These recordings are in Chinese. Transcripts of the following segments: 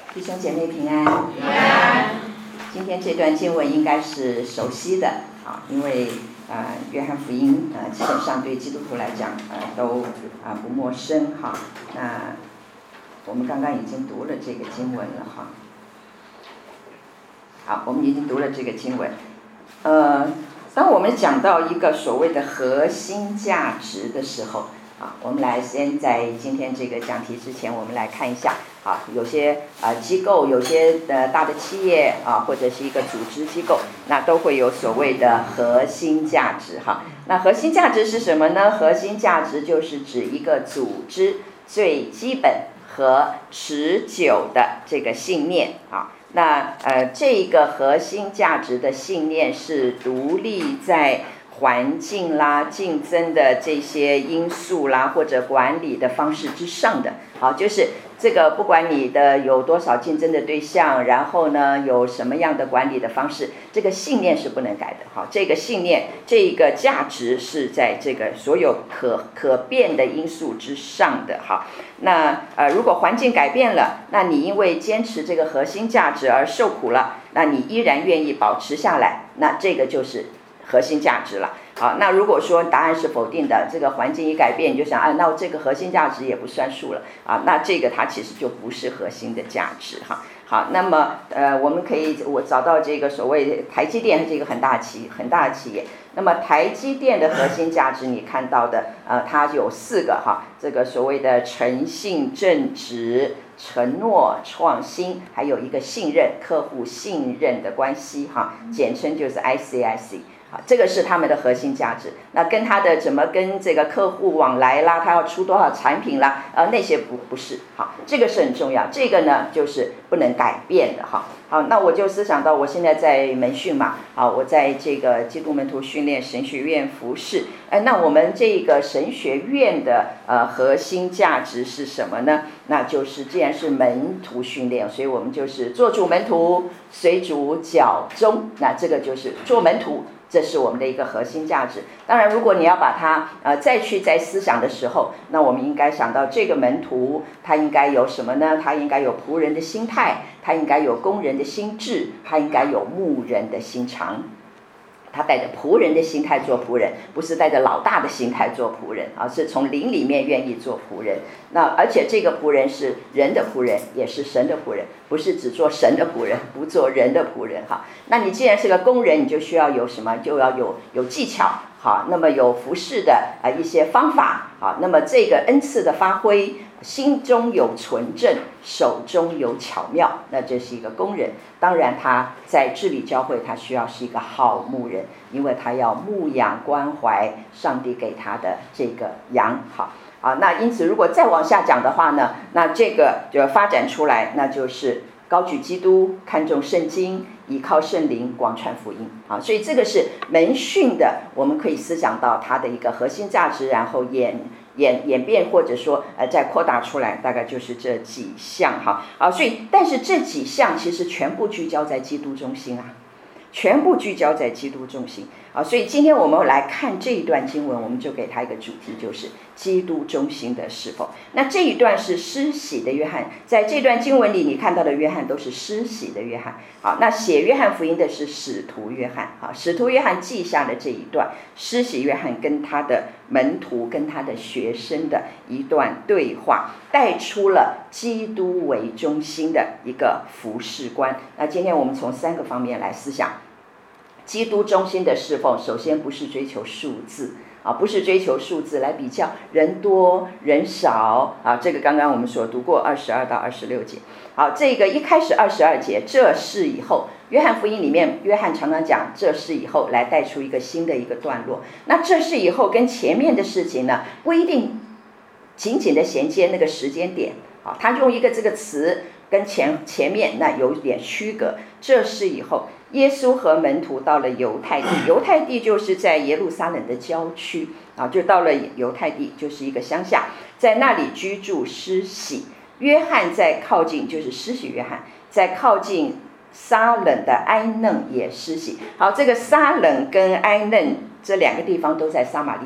弟兄姐妹平安。平安。今天这段经文应该是熟悉的啊，因为约翰福音基本上对基督徒来讲都不陌生哈。那我们刚刚已经读了这个经文了哈。好，我们已经读了这个经文。当我们讲到一个所谓的核心价值的时候，我们来先在今天这个讲题之前，我们来看一下有些机构，有些大的企业或者是一个组织机构，那都会有所谓的核心价值哈。那核心价值是什么呢？核心价值就是指一个组织最基本和持久的这个信念啊。那这个核心价值的信念是独立在环境啦、竞争的这些因素啦，或者管理的方式之上的。好，就是这个不管你的有多少竞争的对象，然后呢有什么样的管理的方式，这个信念是不能改的。好，这个信念，这个价值是在这个所有可变的因素之上的。好，那如果环境改变了，那你因为坚持这个核心价值而受苦了，那你依然愿意保持下来，那这个就是核心价值了。好，那如果说答案是否定的，这个环境一改变，你就想那这个核心价值也不算数了那这个它其实就不是核心的价值哈。好，那么我们可以我找到这个所谓台积电这个很大的企业，那么台积电的核心价值你看到的它有4个哈，这个所谓的诚信、正直、承诺、创新，还有一个信任，客户信任的关系哈，简称就是 ICIC。这个是他们的核心价值。那跟他的怎么跟这个客户往来啦，他要出多少产品啦，那些不是。好，这个是很重要，这个呢就是不能改变的哈。好，那我就思想到我现在在门训嘛，我在这个基督门徒训练神学院服侍。那我们这个神学院的核心价值是什么呢？那就是既然是门徒训练，所以我们就是做主门徒，随主脚踪。那这个就是做门徒，这是我们的一个核心价值。当然如果你要把它在思想的时候，那我们应该想到这个门徒他应该有什么呢？他应该有仆人的心态，他应该有工人的心智，他应该有牧人的心肠。他带着仆人的心态做仆人，不是带着老大的心态做仆人是从灵里面愿意做仆人。那而且这个仆人是人的仆人，也是神的仆人，不是只做神的仆人，不做人的仆人哈。那你既然是个工人，你就需要有什么？就要有技巧好，那么有服侍的一些方法好，那么这个恩赐的发挥，心中有纯正，手中有巧妙，那这是一个工人。当然他在治理教会，他需要是一个好牧人，因为他要牧养关怀上帝给他的这个羊。好，那因此如果再往下讲的话呢，那这个就发展出来，那就是高举基督，看重圣经，依靠圣灵，广传福音所以这个是门训的，我们可以思想到它的一个核心价值，然后演变或者说再扩大出来，大概就是这几项所以但是这几项其实全部聚焦在基督中心全部聚焦在基督中心所以今天我们来看这一段经文，我们就给它一个主题，就是基督中心的侍奉。那这一段是施洗的约翰，在这段经文里你看到的约翰都是施洗的约翰。好，那写约翰福音的是使徒约翰使徒约翰记下了这一段施洗约翰跟他的门徒跟他的学生的一段对话，带出了基督为中心的一个服事观。那今天我们从3个方面来思想基督中心的侍奉。首先不是追求数字不是追求数字来比较人多人少这个刚刚我们所读过22到26节。好，这个一开始22节，这事以后，约翰福音里面约翰常常讲这事以后，来带出一个新的一个段落。那这事以后跟前面的事情呢，不一定紧紧的衔接那个时间点他用一个这个词跟前面那有点区隔。这事以后，耶稣和门徒到了犹太地，犹太地就是在耶路撒冷的郊区就到了犹太地，就是一个乡下，在那里居住施洗。约翰在靠近，就是施洗约翰在靠近撒冷的埃嫩也施洗。好，这个撒冷跟埃嫩这2个地方都在撒玛利亚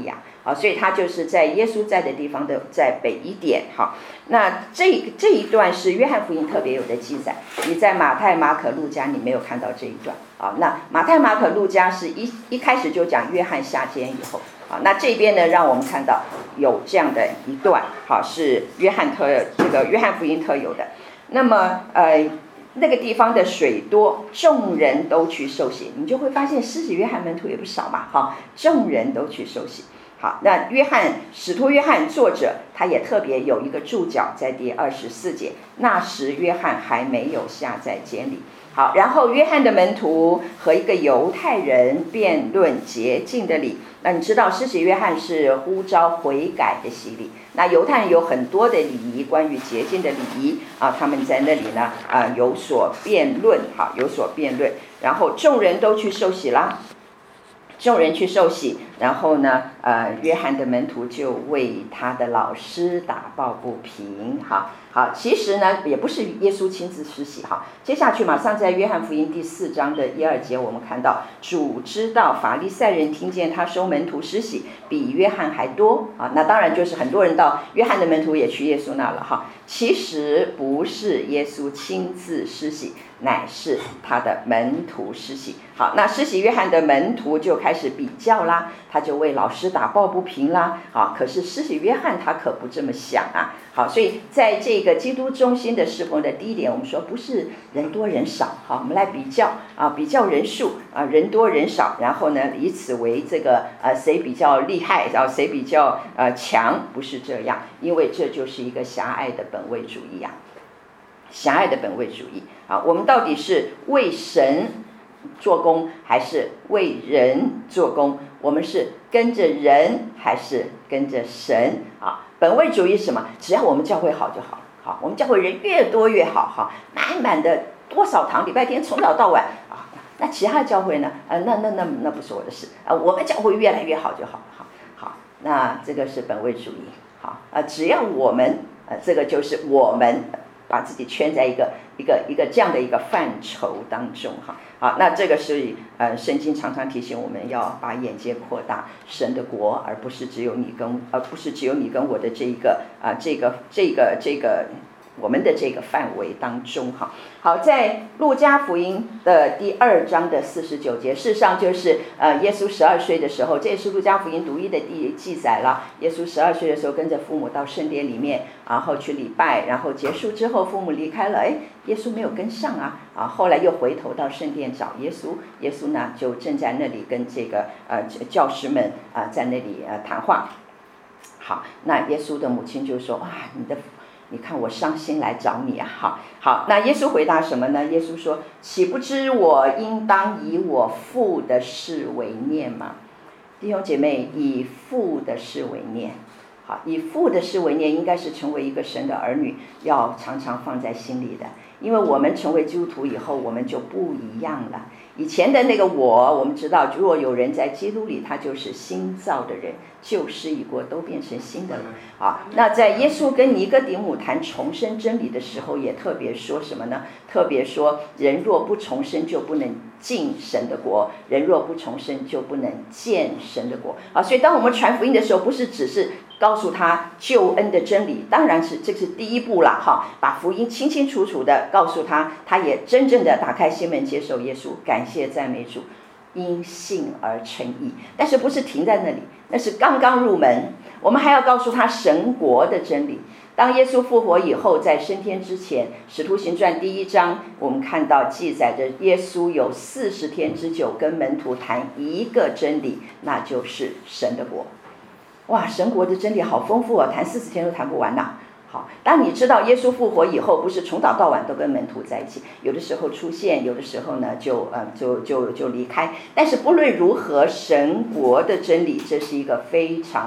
所以他就是在耶稣在的地方的在北一点。那这一段是约翰福音特别有的记载，你在马太、马可、路加你没有看到这一段。那马太、马可、路加是一开始就讲约翰下监以后。那这边呢，让我们看到有这样的一段，是约翰福音特有的。那么那个地方的水多，众人都去受洗，你就会发现施洗约翰门徒也不少嘛，众人都去受洗。好，那使徒约翰作者他也特别有一个注脚在第24节，那时约翰还没有下在监里。好，然后约翰的门徒和一个犹太人辩论洁净的礼。那你知道施洗约翰是呼召悔改的洗礼，那犹太人有很多的礼仪，关于洁净的礼仪他们在那里呢有所辩论，然后众人都去受洗啦。众人去受洗，然后呢约翰的门徒就为他的老师打抱不平。好，其实呢也不是耶稣亲自施洗。接下去马上在约翰福音第4章的1、2节，我们看到主知道法利赛人听见他收门徒施洗比约翰还多那当然就是很多人到约翰的门徒也去耶稣那了其实不是耶稣亲自施洗，乃是他的门徒施洗。好，那施洗约翰的门徒就开始比较啦，他就为老师打抱不平啦。可是施洗约翰他可不这么想好，所以在这个基督中心的事奉的第一点，我们说不是人多人少。好，我们来比较比较人数人多人少，然后呢以此为这个谁比较厉害，然后谁比较强，不是这样，因为这就是一个狭隘的本位主义狭隘的本位主义。我们到底是为神做工还是为人做工？我们是跟着人还是跟着神本位主义是什么？只要我们教会好就好了。我们教会人越多越好满满的多少堂，礼拜天从早到晚那其他的教会呢那不是我的事我们教会越来越好就好了。好，那这个是本位主义。只要我们这个就是我们把自己圈在一个这样的一个范畴当中好，那这个是圣经常常提醒我们要把眼界扩大神的国，而不是只有你跟我的这个我们的这个范围当中好，在路加福音的第2章的49节，事实上就是耶稣12岁的时候，这也是路加福音独一的记载了。耶稣12岁的时候跟着父母到圣殿里面，然后去礼拜，然后结束之后父母离开了，耶稣没有跟上后来又回头到圣殿找耶稣，耶稣呢就正在那里跟这个教师们在那里谈话。好，那耶稣的母亲就说你看我伤心来找你好，那耶稣回答什么呢？耶稣说，岂不知我应当以我父的事为念吗？弟兄姐妹，以父的事为念。好，以父的事为念，应该是成为一个神的儿女要常常放在心里的。因为我们成为基督徒以后，我们就不一样了。以前的那个我们知道，如果有人在基督里，他就是新造的人，旧事已过，都变成新的了那在耶稣跟尼哥底母谈重生真理的时候，也特别说什么呢？特别说，人若不重生，就不能进神的国；人若不重生，就不能见神的国所以当我们传福音的时候，不是只是告诉他救恩的真理，当然是这是第一步了把福音清清楚楚的告诉他，他也真正的打开心门接受耶稣，感谢赞美主，因信而称义。但是不是停在那里，那是刚刚入门，我们还要告诉他神国的真理。当耶稣复活以后，在升天之前，使徒行传第1章我们看到记载着耶稣有40天之久跟门徒谈一个真理，那就是神的国。哇，神国的真理好丰富谈40天都谈不完好，当你知道耶稣复活以后，不是从早到晚都跟门徒在一起，有的时候出现，有的时候呢就离开。但是不论如何，神国的真理，这是一个非常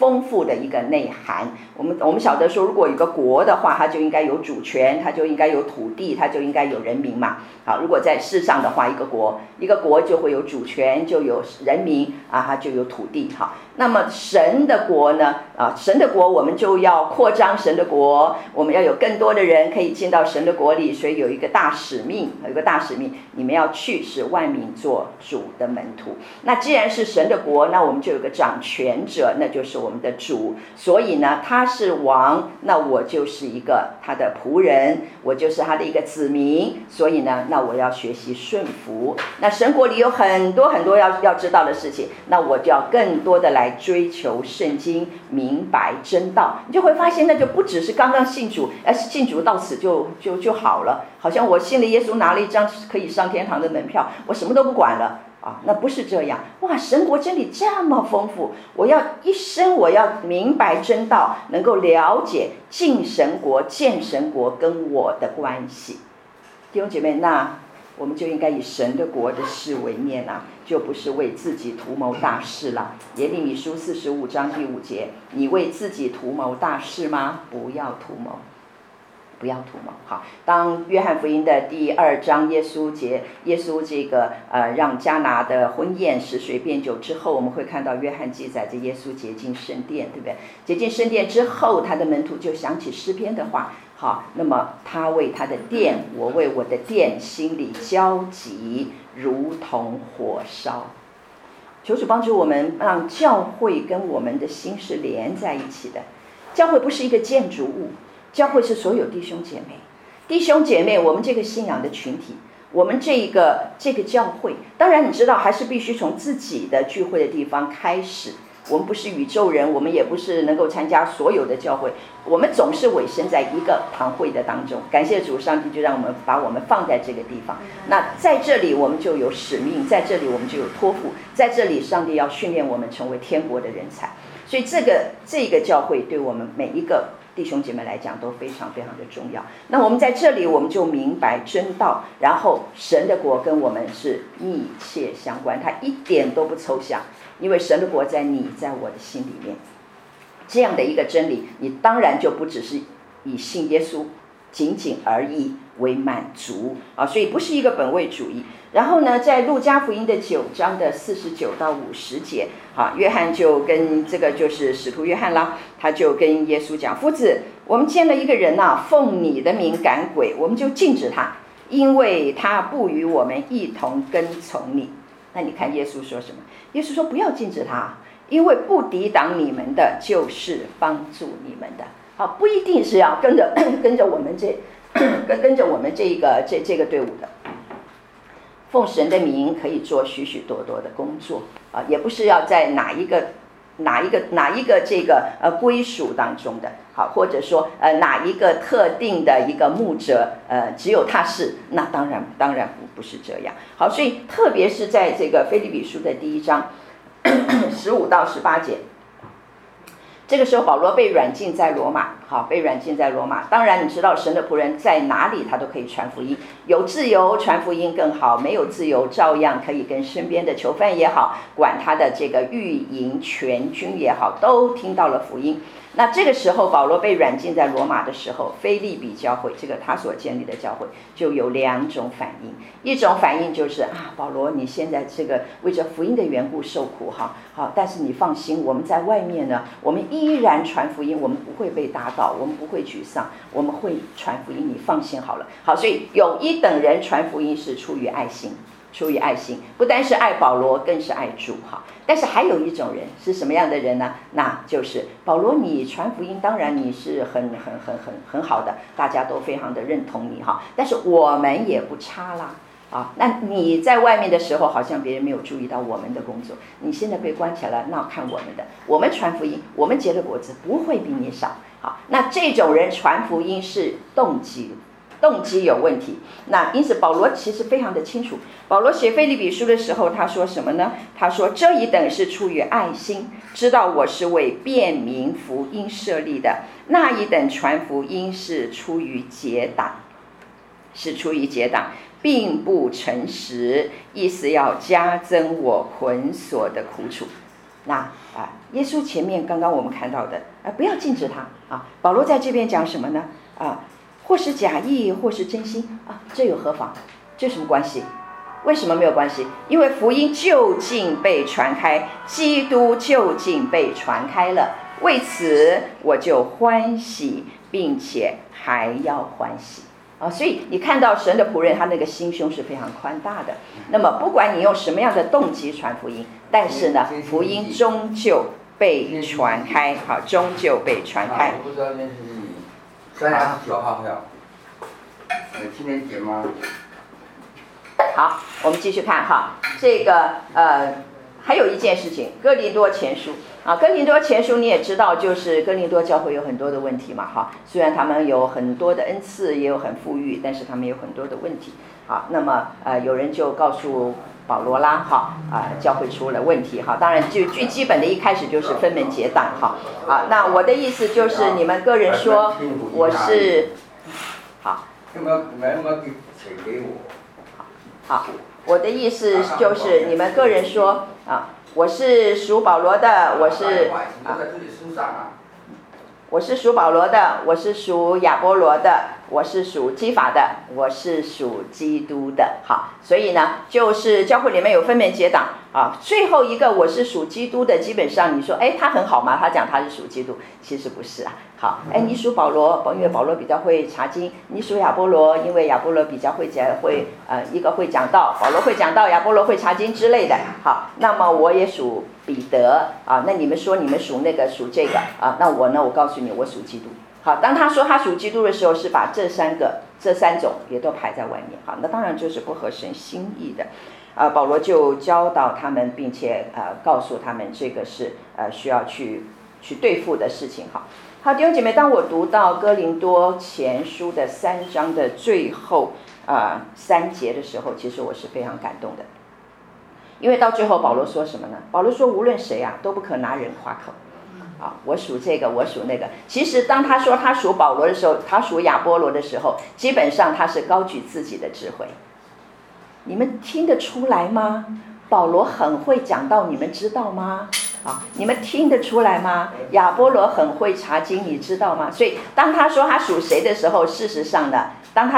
丰富的一个内涵。我们晓得说，如果有个国的话，它就应该有主权，它就应该有土地，它就应该有人民嘛。好，如果在世上的话，一个国就会有主权，就有人民啊，它就有土地。好，那么神的国呢？神的国我们就要扩张神的国，我们要有更多的人可以进到神的国里，所以有一个大使命，你们要去使万民做主的门徒。那既然是神的国，那我们就有个掌权者，那就是我们的主。所以呢，他是王，那我就是一个他的仆人，我就是他的一个子民。所以呢，那我要学习顺服。那神国里有很多很多要知道的事情，那我就要更多的来追求圣经，明白真道。你就会发现，那就不只是刚刚信主，信主到此就好了，好像我信了耶稣，拿了一张可以上天堂的门票，我什么都不管了那不是这样。哇，神国真理这么丰富，我要一生我要明白真道，能够了解进神国、见神国跟我的关系。弟兄姐妹，那我们就应该以神的国的事为念就不是为自己图谋大事了。耶利米书45章第5节，你为自己图谋大事吗？不要图谋。好，当约翰福音的第2章，耶稣这个让迦拿的婚宴使水变酒之后，我们会看到约翰记载着耶稣洁净圣殿，对不对？洁净圣殿之后，他的门徒就想起诗篇的话，好，那么他为他的殿，我为我的殿，心里焦急，如同火烧。求主帮助我们，让教会跟我们的心是连在一起的。教会不是一个建筑物，教会是所有弟兄姐妹，我们这个信仰的群体，我们这个教会，当然你知道，还是必须从自己的聚会的地方开始。我们不是宇宙人，我们也不是能够参加所有的教会，我们总是委身在一个堂会的当中。感谢主，上帝就让我们把我们放在这个地方。那在这里我们就有使命，在这里我们就有托付，在这里上帝要训练我们成为天国的人才。所以这个教会对我们每一个弟兄姐妹来讲都非常非常的重要。那我们在这里我们就明白真道，然后神的国跟我们是密切相关，它一点都不抽象，因为神的国在你在我的心里面。这样的一个真理，你当然就不只是以信耶稣仅仅而已为满足所以不是一个本位主义。然后呢，在路加福音的9章的49到50节，约翰就跟这个就是使徒约翰啦，他就跟耶稣讲，夫子，我们见了一个人奉你的名赶鬼，我们就禁止他，因为他不与我们一同跟从你。那你看耶稣说什么？耶稣说不要禁止他，因为不抵挡你们的就是帮助你们的。不一定是要跟着我们这个队伍的。奉神的名可以做许许多多的工作也不是要在哪一个这个归属当中的，或者说哪一个特定的一个牧者只有他是，那当然不是这样。好，所以特别是在这个腓立比书的第1章15到18节，这个时候保罗被软禁在罗马。当然你知道神的仆人在哪里他都可以传福音，有自由传福音更好，没有自由照样可以跟身边的囚犯也好，管他的这个御营全军也好，都听到了福音。那这个时候保罗被软禁在罗马的时候，腓立比教会，这个他所建立的教会，就有2种反应。一种反应就是保罗你现在这个为着福音的缘故受苦但是你放心，我们在外面呢，我们依然传福音，我们不会被打倒，我们不会沮丧，我们会传福音，你放心好了。好，所以有一等人传福音是出于爱心，不单是爱保罗，更是爱主但是还有一种人是什么样的人呢？那就是保罗你传福音，当然你是很好的，大家都非常的认同你但是我们也不差啦那你在外面的时候好像别人没有注意到我们的工作，你现在被关起来了，那看我们的，我们传福音，我们结的果子不会比你少那这种人传福音是动机有问题。那因此保罗其实非常的清楚，保罗写腓立比书的时候他说什么呢？他说这一等是出于爱心，知道我是为便民福音设立的，那一等传福音是出于结党，并不诚实，意思要加增我捆锁的苦楚。 那耶稣前面刚刚我们看到的，不要禁止他啊。保罗在这边讲什么呢？或是假意，或是真心啊，这有何妨？这有什么关系？为什么没有关系？因为福音就近被传开，基督就近被传开了，为此我就欢喜，并且还要欢喜。所以你看到神的仆人，他那个心胸是非常宽大的。那么不管你用什么样的动机传福音，但是呢，福音终究被传开，好，终究被传开。 我不知道那是3月29号票，青年节吗？ 好，我们继续看哈，这个还有一件事情，哥林多前书啊，哥林多前书你也知道，就是哥林多教会有很多的问题嘛哈。虽然他们有很多的恩赐，也有很富裕，但是他们有很多的问题。好，那么有人就告诉保罗啦，哈教会出了问题哈。当然最基本的一开始就是分门结党哈。好，那我的意思就是你们个人说我是好， 有没有写给我？ 好，我的意思就是你们个人说我是属保罗的，我是属保罗的，我是属亚波罗的，我是属基法的，我是属基督的。好，所以呢，就是教会里面有分门结党最后一个我是属基督的，基本上你说，他很好吗？他讲他是属基督，其实不是啊。好，你属保罗，因为保罗比较会查经；你属亚波罗，因为亚波罗比较会一个会讲道，保罗会讲道，亚波罗会查经之类的。好，那么我也属彼得那你们说你们属那个属这个那我呢？我告诉你，我属基督。好，当他说他属基督的时候，是把这三种也都排在外面。好，那当然就是不合神心意的。保罗就教导他们，并且告诉他们这个是需要去对付的事情。好，弟兄姐妹，当我读到哥林多前书的3章的最后3节的时候，其实我是非常感动的。因为到最后保罗说什么呢？保罗说无论谁都不可拿人夸口我属这个，我属那个。其实当他说他属保罗的时候，他属亚波罗的时候，基本上他是高举自己的智慧。你们听得出来吗？保罗很会讲道，你们知道吗？你们听得出来吗？亚波罗很会查经，你知道吗？所以当他说他属谁的时候，事实上呢，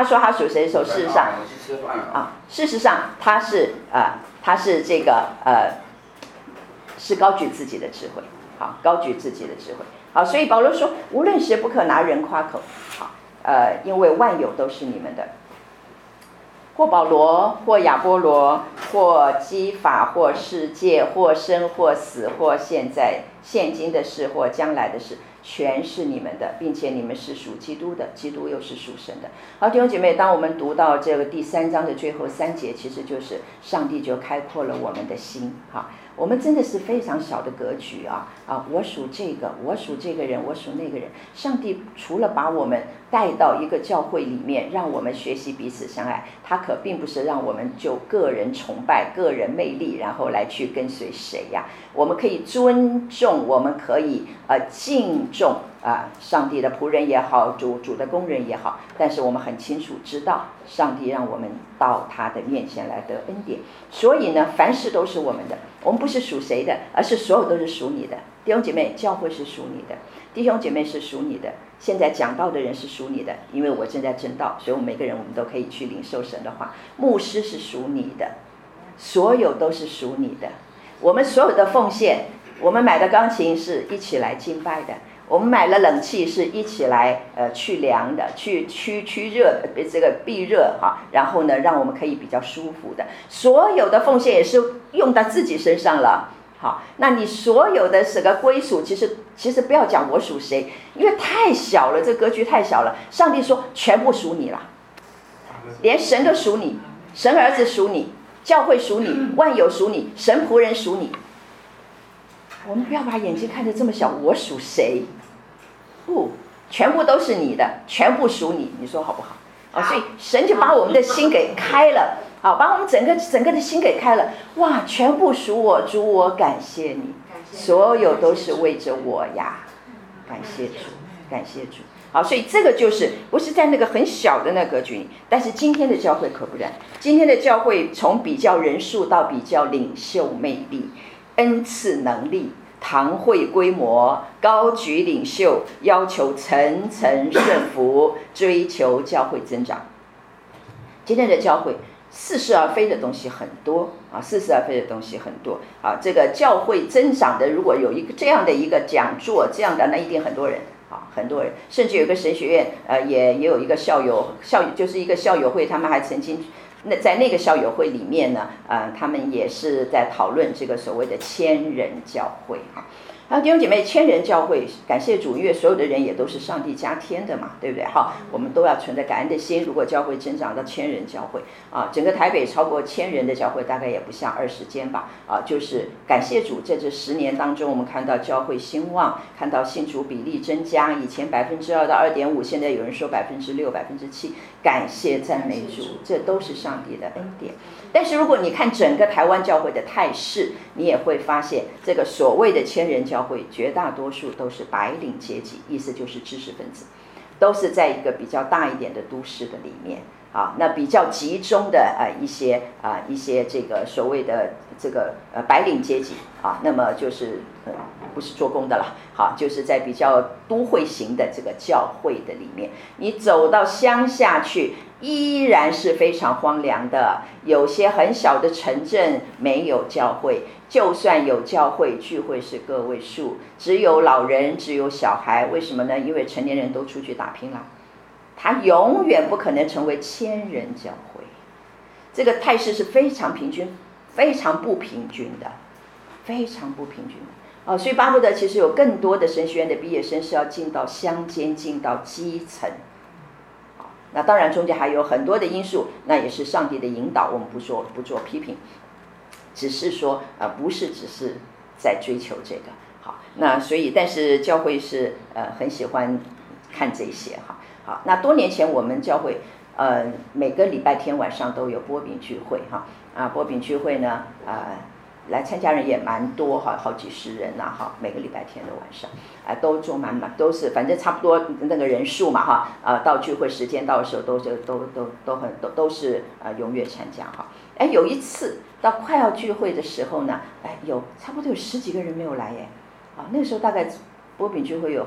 事实上他是这个是高举自己的智慧。好，高举自己的智慧。好，所以保罗说无论谁不可拿人夸口。好，因为万有都是你们的，或保罗，或亚波罗，或基法，或世界，或生或死，或现今的事，或将来的事，全是你们的，并且你们是属基督的，基督又是属神的。好，弟兄姐妹，当我们读到这个第3章的最后3节，其实就是上帝就开阔了我们的心。我们真的是非常小的格局我属这个，我属这个人，我属那个人。上帝除了把我们带到一个教会里面，让我们学习彼此相爱，他可并不是让我们就个人崇拜、个人魅力，然后来去跟随谁呀。我们可以尊重，我们可以敬重上帝的仆人也好，主的工人也好，但是我们很清楚知道，上帝让我们到他的面前来得恩典。所以呢，凡事都是我们的，我们不是属谁的，而是所有都是属你的。弟兄姐妹，教会是属你的，弟兄姐妹是属你的，现在讲道的人是属你的，因为我正在证道，所以我们每个人我们都可以去领受神的话。牧师是属你的，所有都是属你的。我们所有的奉献，我们买的钢琴是一起来敬拜的，我们买了冷气是一起来去凉的，去热的，这个避热然后呢让我们可以比较舒服的。所有的奉献也是用到自己身上了。好，那你所有的这个归属，其实不要讲我属谁，因为太小了，这格局太小了。上帝说全部属你了，连神都属你，神儿子属你，教会属你，万有属你，神仆人属你。我们不要把眼睛看得这么小，我属谁？不，全部都是你的，全部属你，你说好不好？所以神就把我们的心给开了，把我们整个的心给开了。哇，全部属我，主，我感谢你，所有都是为着我呀，感谢主，感谢主。好，所以这个就是不是在那个很小的那格局里，但是今天的教会可不然。今天的教会从比较人数到比较领袖魅力， 恩赐能力、堂会规模、高举领袖，要求层层顺服，追求教会增长。今天的教会似是而非的东西很多啊，似是而非的东西很多啊。这个教会增长的，如果有一个这样的一个讲座，这样的那一定很多人啊，很多人，甚至有个神学院，也有一个校友就是一个校友会，他们还曾经在那个校友会里面呢，他们也是在讨论这个所谓的千人教会啊。然后弟兄姐妹，千人教会，感谢主，因为所有的人也都是上帝加添的嘛，对不对？好，我们都要存着感恩的心。如果教会增长到千人教会啊，整个台北超过1000人的教会，大概也不下20间吧啊，就是感谢主，在这10年当中，我们看到教会兴旺，看到信主比例增加，以前2%到2.5%，现在有人说6%、7%，感谢赞美主，这都是上帝的恩典。但是如果你看整个台湾教会的态势，你也会发现，这个所谓的千人教会，绝大多数都是白领阶级，意思就是知识分子，都是在一个比较大一点的都市的里面啊，那比较集中的一些这个所谓的这个白领阶级啊，那么就是不是做工的了，好，就是在比较都会型的这个教会的里面，你走到乡下去，依然是非常荒凉的，有些很小的城镇没有教会，就算有教会，聚会是个位数，只有老人，只有小孩。为什么呢？因为成年人都出去打拼了，他永远不可能成为千人教会。这个态势是非常平均，非常不平均的，非常不平均的。所以巴不得其实有更多的神学院的毕业生是要进到乡间，进到基层。那当然中间还有很多的因素，那也是上帝的引导，我们不做批评，只是说不是只是在追求这个。好，那所以但是教会是很喜欢看这些哈。好，那多年前我们教会每个礼拜天晚上都有波饼聚会哈。波饼聚会呢来参加人也蛮多哈，好几十人呐哈，每个礼拜天的晚上都坐满满，都是反正差不多那个人数嘛哈，到聚会时间到的时候都是踊跃参加哈。有一次到快要聚会的时候呢，有差不多有10几个人没有来耶，那个时候大概波饼聚会有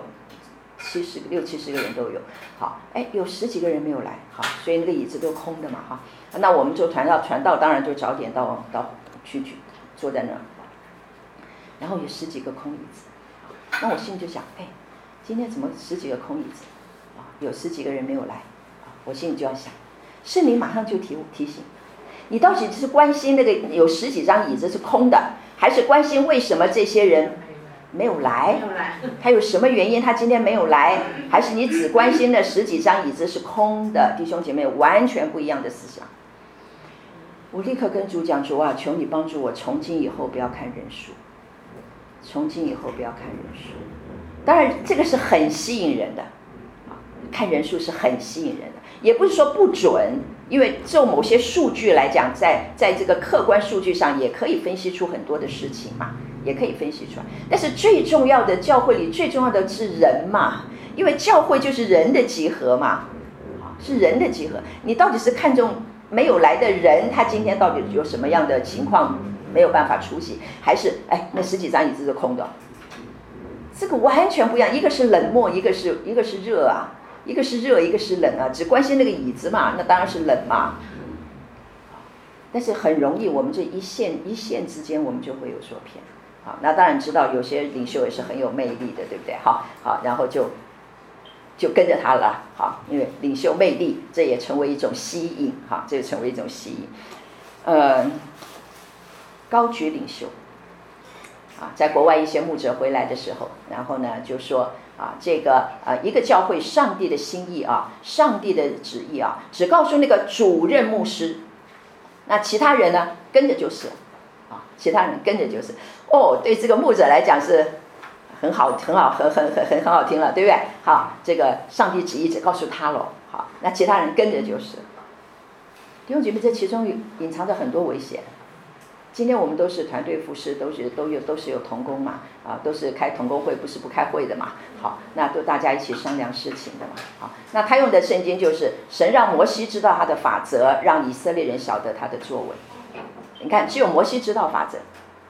60、70个人都有，好，有10几个人没有来，好，所以那个椅子都空的嘛哈，那我们就传道当然就早点到去坐在那儿，然后有10几个空椅子，那我心里就想，今天怎么10几个空椅子有10几个人没有来，我心里就要想，圣灵马上就提醒你，到底是关心那个有10几张椅子是空的，还是关心为什么这些人没有来，他有什么原因他今天没有来，还是你只关心那10几张椅子是空的？弟兄姐妹，完全不一样的思想。我立刻跟主讲，主啊，求你帮助我，从今以后不要看人数，从今以后不要看人数。当然这个是很吸引人的，看人数是很吸引人的，也不是说不准，因为就某些数据来讲，在这个客观数据上也可以分析出很多的事情嘛，也可以分析出来。但是最重要的，教会里最重要的是人嘛，因为教会就是人的集合嘛，是人的集合。你到底是看重没有来的人，他今天到底有什么样的情况没有办法出席，还是那10几张椅子是空的？这个完全不一样，一个是冷漠，一个是热啊，一个是热，一个是冷啊，只关心那个椅子嘛，那当然是冷嘛。但是很容易，我们这一线之间，我们就会有所偏。好，那当然知道有些领袖也是很有魅力的，对不对？好，然后就跟着他了，好，因为领袖魅力，这也成为一种吸引，好，这也成为一种吸引。高举领袖，在国外一些牧者回来的时候，然后呢就说这个一个教会上帝的心意上帝的旨意只告诉那个主任牧师，那其他人呢跟着就是其他人跟着就是对这个牧者来讲是很好听了，对不对？好，这个上帝旨意只告诉他了，好，那其他人跟着就是。弟兄姐妹，这其中隐藏着很多危险。今天我们都是团队服侍，都是有同工嘛，都是开同工会，不是不开会的嘛。好，那都大家一起商量事情的嘛。好，那他用的圣经就是神让摩西知道他的法则，让以色列人晓得他的作为。你看，只有摩西知道法则，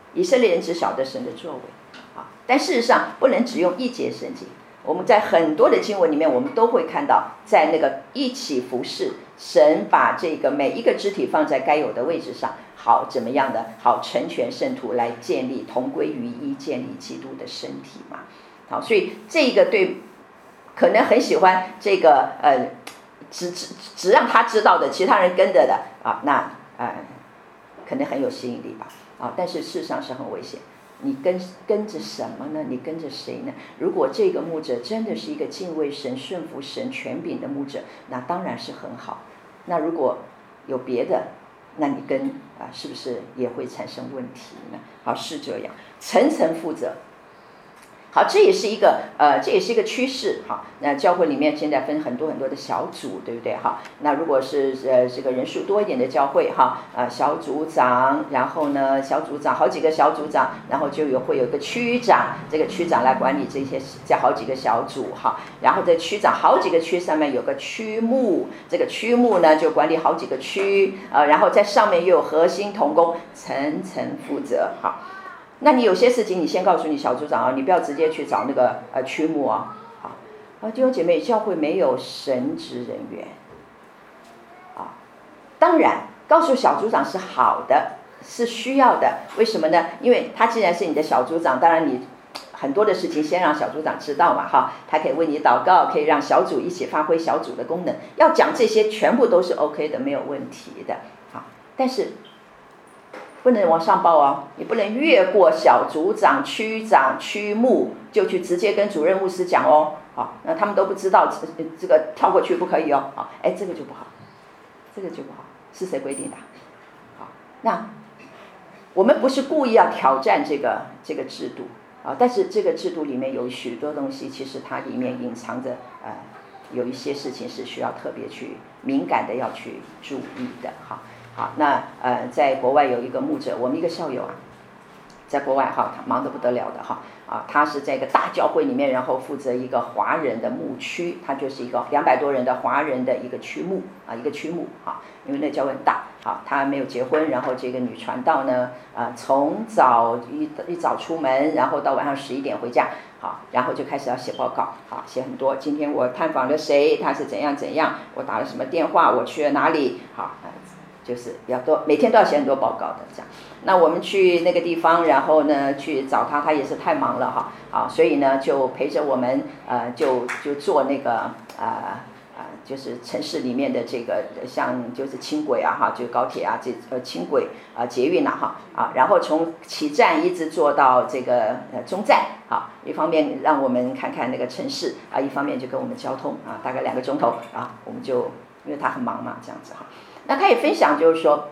以色列人只晓得神的作为啊，但事实上不能只用一节圣经。我们在很多的经文里面，我们都会看到，在那个一起服侍，神把这个每一个肢体放在该有的位置上，好怎么样的，好成全圣徒，来建立同归于一，建立基督的身体嘛。好，所以这个对可能很喜欢这个只让他知道的，其他人跟着的啊，那可能很有吸引力吧啊，但是事实上是很危险。你跟着什么呢？你跟着谁呢？如果这个牧者真的是一个敬畏神、顺服神权柄的牧者，那当然是很好。那如果有别的，那你是不是也会产生问题呢？好，是这样，层层负责。好，这也是一个趋势。好，那教会里面现在分很多很多的小组，对不对？好，那如果是这个人数多一点的教会，哈，小组长，然后呢，小组长好几个小组长，然后会有一个区长，这个区长来管理这好几个小组，哈，然后这区长好几个区上面有个区牧，这个区牧呢就管理好几个区，然后在上面又有核心同工，层层负责，好。那你有些事情，你先告诉你小组长啊，你不要直接去找那个区牧啊。好，弟兄姐妹，教会没有神职人员啊。当然，告诉小组长是好的，是需要的。为什么呢？因为他既然是你的小组长，当然你很多的事情先让小组长知道嘛，哈，他可以为你祷告，可以让小组一起发挥小组的功能。要讲这些，全部都是 OK 的，没有问题的。好，但是不能往上报哦，你不能越过小组长、区长、区牧就去直接跟主任牧师讲哦。好，那他们都不知道，这个跳过去不可以哦。好，这个就不好，这个就不好，是谁规定的？好，那我们不是故意要挑战这个制度啊，但是这个制度里面有许多东西，其实它里面隐藏着有一些事情是需要特别去敏感的要去注意的。好，那在国外有一个牧者，我们一个校友啊，在国外哈，他忙得不得了的哈他是在一个大教会里面，然后负责一个华人的牧区，他就是一个200多人的华人的一个区牧啊，一个区牧哈，因为那教会很大。好，他没有结婚，然后这个女传道呢，从早一早出门，然后到晚上11点回家，好，然后就开始要写报告，好，写很多。今天我探访了谁，他是怎样，我打了什么电话，我去了哪里，好，就是比较多，每天都要写很多报告的这样。那我们去那个地方，然后呢去找他，他也是太忙了哈，好，所以呢就陪着我们，就坐那个就是城市里面的这个像就是轻轨啊哈，就高铁啊，轻轨捷运啊哈然后从起站一直坐到这个中站，好，一方面让我们看看那个城市一方面就跟我们交通大概2个钟头我们就因为他很忙嘛这样子哈。那他也分享就是说，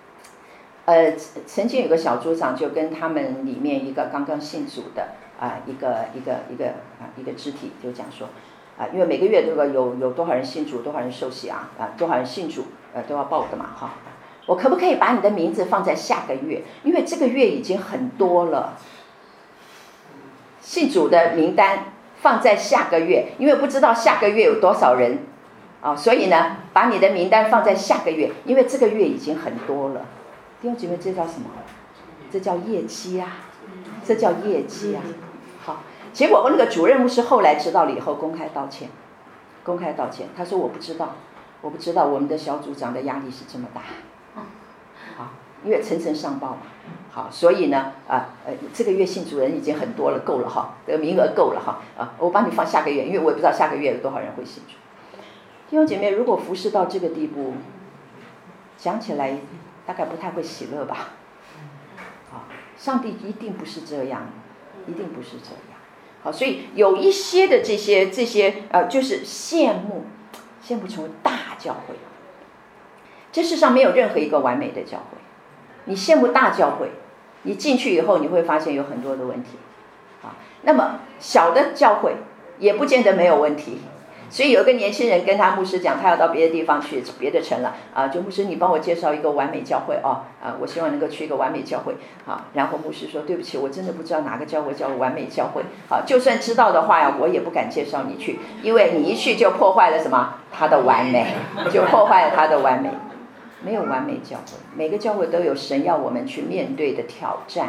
曾经有个小组长就跟他们里面一个刚刚信主的一个肢体就讲说因为每个月这个有多少人信主，多少人受洗多少人信主都要报的嘛哈。我可不可以把你的名字放在下个月？因为这个月已经很多了，信主的名单放在下个月，因为不知道下个月有多少人所以呢，把你的名单放在下个月，因为这个月已经很多了。弟兄姐妹，这叫什么？这叫业绩啊，这叫业绩啊。好，结果那个主任牧师后来知道了以后，公开道歉。他说我不知道我们的小组长的压力是这么大。好，因为层层上报嘛。好，所以呢这个月信主人已经很多了，够了哈，这个名额够了哈我帮你放下个月，因为我也不知道下个月有多少人会信主。弟兄姐妹，如果服侍到这个地步，讲起来大概不太会喜乐吧？上帝一定不是这样，一定不是这样。好，所以有一些的这些就是羡慕成为大教会。这世上没有任何一个完美的教会。你羡慕大教会，你进去以后你会发现有很多的问题。那么小的教会也不见得没有问题。所以有一个年轻人跟他牧师讲，他要到别的地方去，别的城了就牧师你帮我介绍一个完美教会我希望能够去一个完美教会然后牧师说对不起，我真的不知道哪个教会叫完美教会就算知道的话我也不敢介绍你去，因为你一去就破坏了什么？他的完美，就破坏了他的完美。没有完美教会，每个教会都有神要我们去面对的挑战，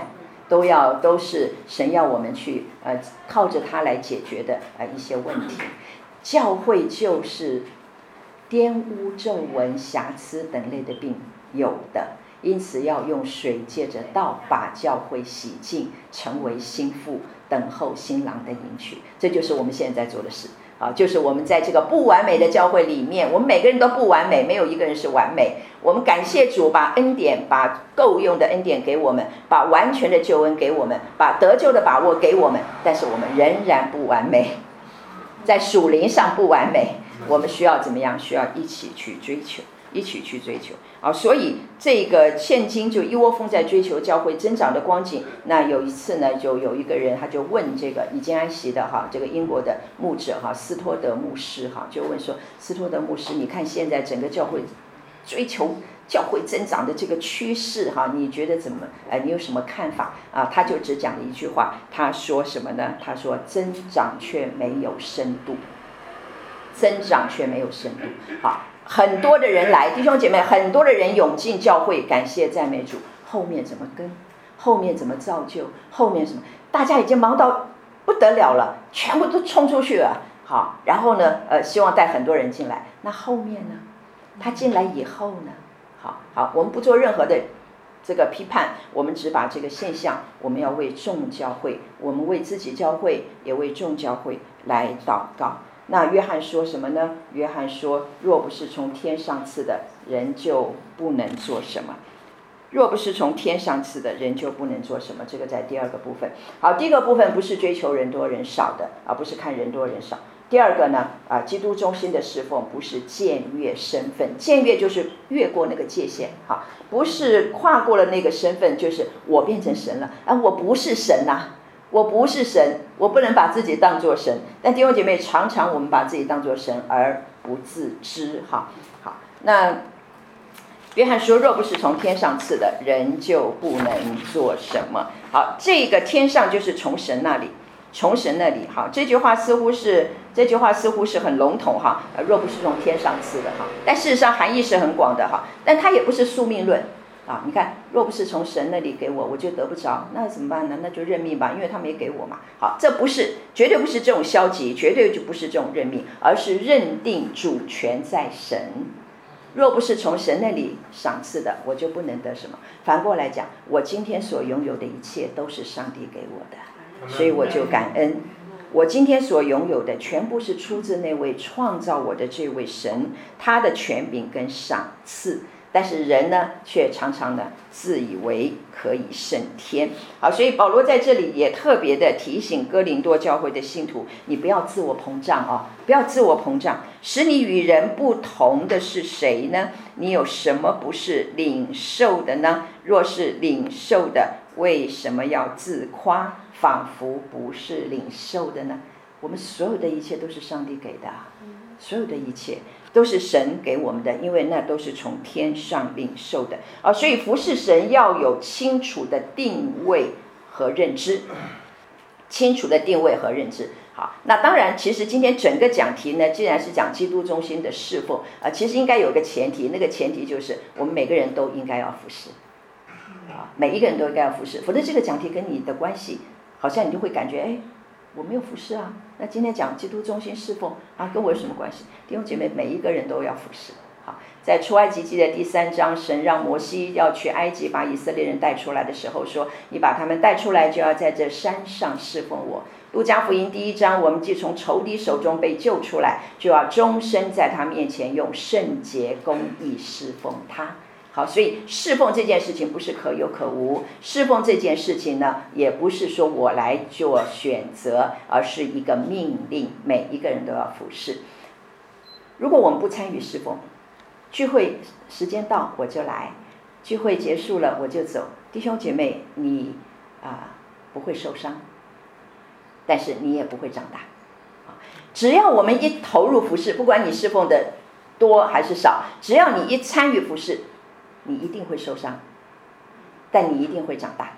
都是神要我们去靠着它来解决的一些问题。教会就是玷污、皱纹、瑕疵等类的病有的，因此要用水借着道把教会洗净，成为新妇，等候新郎的迎娶。这就是我们现在在做的事就是我们在这个不完美的教会里面，我们每个人都不完美，没有一个人是完美。我们感谢主把恩典，把够用的恩典给我们，把完全的救恩给我们，把得救的把握给我们，但是我们仍然不完美，在属灵上不完美。我们需要怎么样？需要一起去追求，一起去追求所以这个现今就一窝蜂在追求教会增长的光景。那有一次呢，就有一个人他就问这个已经安息的这个英国的牧者斯托德牧师就问说，斯托德牧师，你看现在整个教会追求教会增长的这个趋势你觉得怎么你有什么看法他就只讲了一句话，他说什么呢？他说增长却没有深度，增长却没有深度很多的人来，弟兄姐妹，很多的人涌进教会，感谢赞美主，后面怎么跟，后面怎么造就，后面什么，大家已经忙到不得了了，全部都冲出去了然后呢希望带很多人进来，那后面呢？他进来以后呢？好，我们不做任何的这个批判，我们只把这个现象，我们要为众教会，我们为自己教会，也为众教会来祷告。那约翰说什么呢？约翰说，若不是从天上赐的，人就不能做什么。若不是从天上赐的，人就不能做什么。这个在第二个部分。好，第一个部分不是追求人多人少的不是看人多人少。第二个呢基督中心的侍奉不是僭越身份，僭越就是越过那个界限不是跨过了那个身份，就是我变成神了我不是神我不是神，我不能把自己当作神。但弟兄姐妹，常常我们把自己当作神而不自知好，那约翰说，若不是从天上赐的，人就不能做什么。好，这个天上就是从神那里，从神那里。好，这句话似乎是很笼统若不是从天上赐的但事实上含义是很广的但它也不是宿命论你看，若不是从神那里给我，我就得不着，那怎么办呢？那就认命吧，因为他没给我嘛。好，这不是，绝对不是这种消极，绝对就不是这种认命，而是认定主权在神。若不是从神那里赏赐的，我就不能得什么。反过来讲，我今天所拥有的一切都是上帝给我的，所以我就感恩。我今天所拥有的全部是出自那位创造我的这位神，他的权柄跟赏赐。但是人呢，却常常呢自以为可以胜天。好，所以保罗在这里也特别的提醒哥林多教会的信徒，你不要自我膨胀不要自我膨胀。使你与人不同的是谁呢？你有什么不是领受的呢？若是领受的，为什么要自夸，仿佛不是领受的呢？我们所有的一切都是上帝给的所有的一切都是神给我们的，因为那都是从天上领受的所以服侍神要有清楚的定位和认知，清楚的定位和认知。好，那当然其实今天整个讲题呢，既然是讲基督中心的侍奉其实应该有个前提，那个前提就是我们每个人都应该要服侍每一个人都应该要服侍，否则这个讲题跟你的关系好像你就会感觉我没有服侍那今天讲基督中心侍奉跟我有什么关系？弟兄姐妹，每一个人都要服侍。好，在出埃及记的第3章，神让摩西要去埃及把以色列人带出来的时候说，你把他们带出来，就要在这山上侍奉我。路加福音第1章，我们既从仇敌手中被救出来，就要终身在他面前用圣洁公义侍奉他。好，所以侍奉这件事情不是可有可无，侍奉这件事情呢，也不是说我来做选择，而是一个命令，每一个人都要服侍。如果我们不参与侍奉，聚会时间到我就来，聚会结束了我就走，弟兄姐妹，你不会受伤，但是你也不会长大。只要我们一投入服侍，不管你侍奉的多还是少，只要你一参与服侍，你一定会受伤，但你一定会长大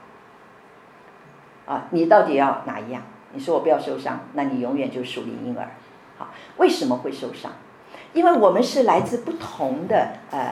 你到底要哪一样？你说我不要受伤，那你永远就属灵婴儿。好，为什么会受伤？因为我们是来自不同的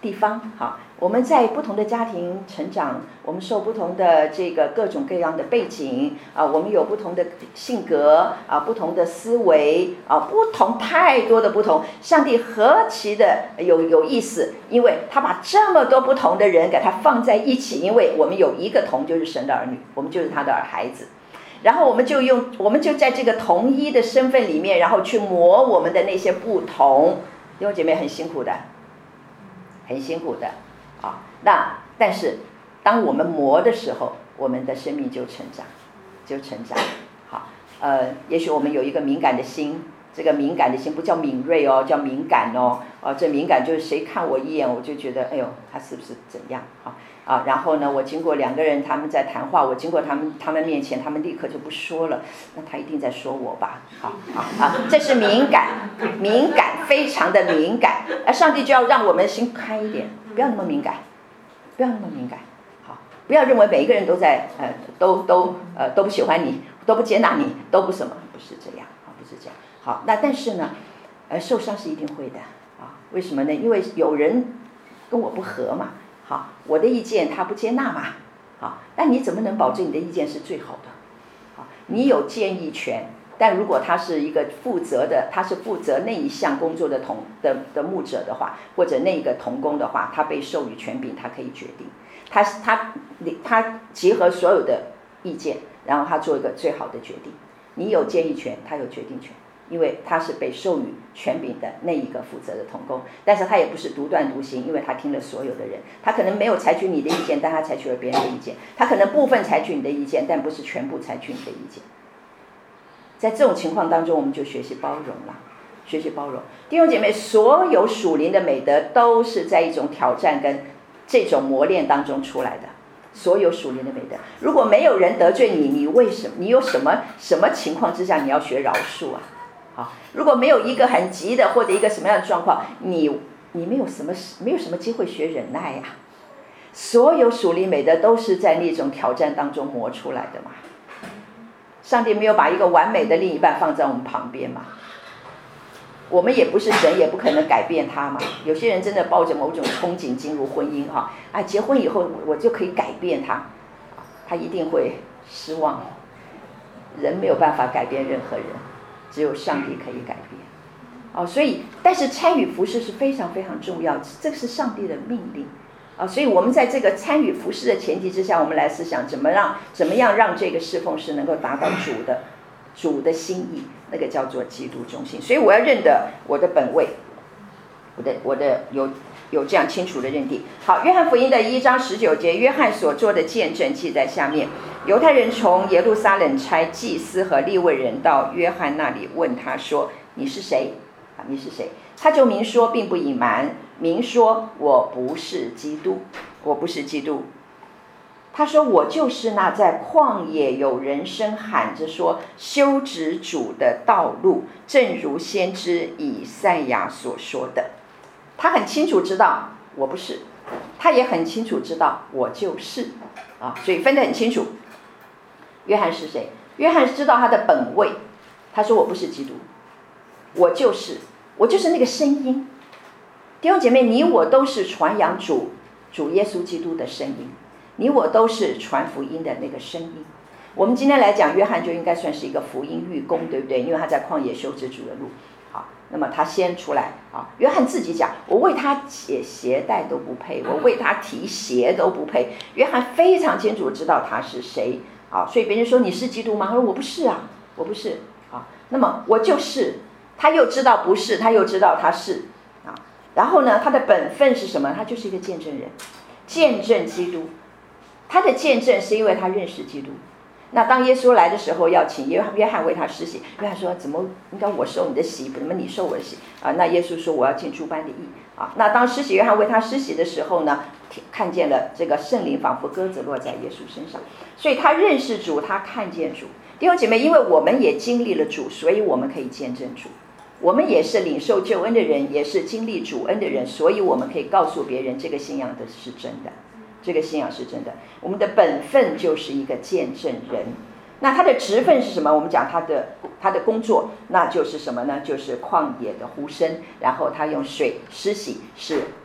地方。好，我们在不同的家庭成长，我们受不同的这个各种各样的背景啊，我们有不同的性格啊，不同的思维啊，太多的不同。上帝何其的有意思，因为他把这么多不同的人给他放在一起，因为我们有一个同，就是神的儿女，我们就是他的孩子。然后我们就在这个同一的身份里面，然后去磨我们的那些不同。弟兄姐妹很辛苦的，很辛苦的啊。但是当我们磨的时候，我们的生命就成长。好，也许我们有一个敏感的心，这个敏感的心不叫敏锐哦，叫敏感哦。这敏感就是谁看我一眼，我就觉得哎呦，他是不是怎样啊？然后呢，我经过两个人他们在谈话，我经过他们面前，他们立刻就不说了，那他一定在说我吧？好，这是敏感，非常的敏感。上帝就要让我们心开一点，不要那么敏感。好，不要认为每一个人都在都不喜欢你，都不接纳你，都不什么，不是这样。好，但是呢，受伤是一定会的啊。为什么呢？因为有人跟我不合嘛。好，我的意见他不接纳嘛。好，但你怎么能保证你的意见是最好的？好，你有建议权，但如果他是一个负责那一项工作的牧者的话，或者那个同工的话，他被授予权柄，他可以决定。他结合所有的意见，然后他做一个最好的决定。你有建议权，他有决定权。因为他是被授予权柄的那一个负责的同工，但是他也不是独断独行，因为他听了所有的人，他可能没有采取你的意见，但他采取了别人的意见，他可能部分采取你的意见，但不是全部采取你的意见。在这种情况当中，我们就学习包容了，弟兄姐妹，所有属灵的美德都是在一种挑战跟这种磨练当中出来的。所有属灵的美德，如果没有人得罪你，你为什么？你有什么情况之下你要学饶恕啊？好，如果没有一个很急的或者一个什么样的状况，你没有什么机会学忍耐呀。所有属灵美德都是在那种挑战当中磨出来的嘛。上帝没有把一个完美的另一半放在我们旁边嘛。我们也不是神，也不可能改变他嘛。有些人真的抱着某种憧憬进入婚姻结婚以后我就可以改变他，他一定会失望。人没有办法改变任何人，只有上帝可以改变。所以，但是参与服事是非常非常重要，这是上帝的命令所以我们在这个参与服事的前提之下，我们来思想怎么样让这个侍奉事能够达到主的心意，那个叫做基督中心。所以我要认得我的本位，我的有这样清楚的认定。好，约翰福音的1章19节，约翰所做的见证记在下面。犹太人从耶路撒冷差祭司和利未人到约翰那里，问他说：“你是谁？”你是谁？他就明说，并不隐瞒，明说：“我不是基督，我不是基督。”他说：“我就是那在旷野有人声喊着说，修直主的道路，正如先知以赛亚所说的。”他很清楚知道我不是，他也很清楚知道我就是所以分得很清楚。约翰是谁？约翰知道他的本位，他说：“我不是基督，我就是那个声音。”弟兄姐妹，你我都是传扬主耶稣基督的声音，你我都是传福音的那个声音。我们今天来讲约翰，就应该算是一个福音预工，对不对？因为他在旷野修直主的路。好，那么他先出来约翰自己讲：“我为他解鞋带都不配，我为他提鞋都不配。”约翰非常清楚知道他是谁所以别人说：“你是基督吗？”他说：“我不是啊，我不是那么我就是。”他又知道不是，他又知道他是然后呢，他的本分是什么？他就是一个见证人，见证基督。他的见证是因为他认识基督。那当耶稣来的时候，要请约翰为他施洗，约翰说：“怎么应该我受你的洗，怎么你受我的洗那耶稣说：“我要尽诸般的义那当施洗约翰为他施洗的时候呢，看见了这个圣灵仿佛鸽子落在耶稣身上，所以他认识主，他看见主。弟兄姐妹，因为我们也经历了主，所以我们可以见证主。我们也是领受救恩的人，也是经历主恩的人，所以我们可以告诉别人这个信仰的是真的，这个信仰是真的。我们的本分就是一个见证人。那他的职分是什么？我们讲他的工作，那就是什么呢？就是旷野的呼声，然后他用水施洗，是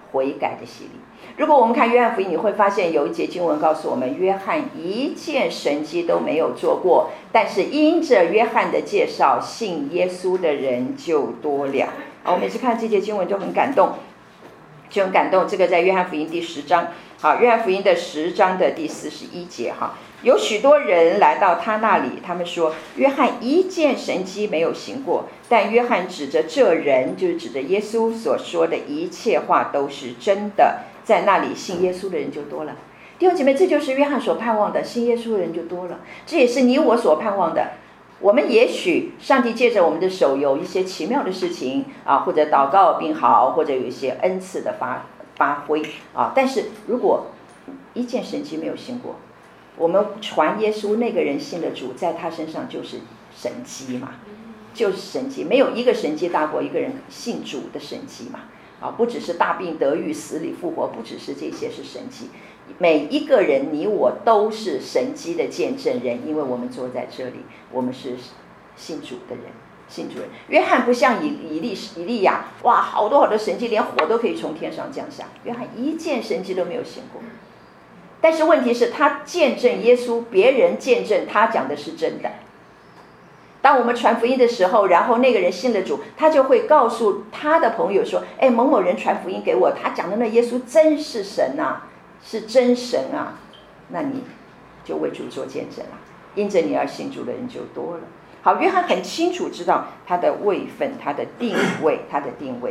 悔改的洗礼。如果我们看约翰福音，你会发现有一节经文告诉我们，约翰一件神迹都没有做过，但是因着约翰的介绍，信耶稣的人就多了。我每次看这节经文就很感动，这个在约翰福音第10章，好，约翰福音的10章的第41节，有许多人来到他那里，他们说约翰一件神迹没有行过，但约翰指着这人，就是指着耶稣所说的一切话都是真的，在那里信耶稣的人就多了。弟兄姐妹，这就是约翰所盼望的，信耶稣的人就多了，这也是你我所盼望的。我们也许上帝借着我们的手有一些奇妙的事情或者祷告病好，或者有一些恩赐的发挥但是如果一件神迹没有行过，我们传耶稣，那个人信了主，在他身上就是神迹嘛，就是神迹，没有一个神迹大过一个人信主的神迹嘛不只是大病得愈、死里复活，不只是这些是神迹，每一个人你我都是神迹的见证人，因为我们坐在这里，我们是信主的人，信主人。约翰不像以利亚，哇，好多好多神迹，连火都可以从天上降下，约翰一件神迹都没有行过。但是问题是他见证耶稣，别人见证他讲的是真的。当我们传福音的时候，然后那个人信了主，他就会告诉他的朋友说，某某人传福音给我，他讲的那耶稣真是神啊，是真神啊，那你就为主做见证了，因着你而信主的人就多了。好，约翰很清楚知道他的位分，他的定位，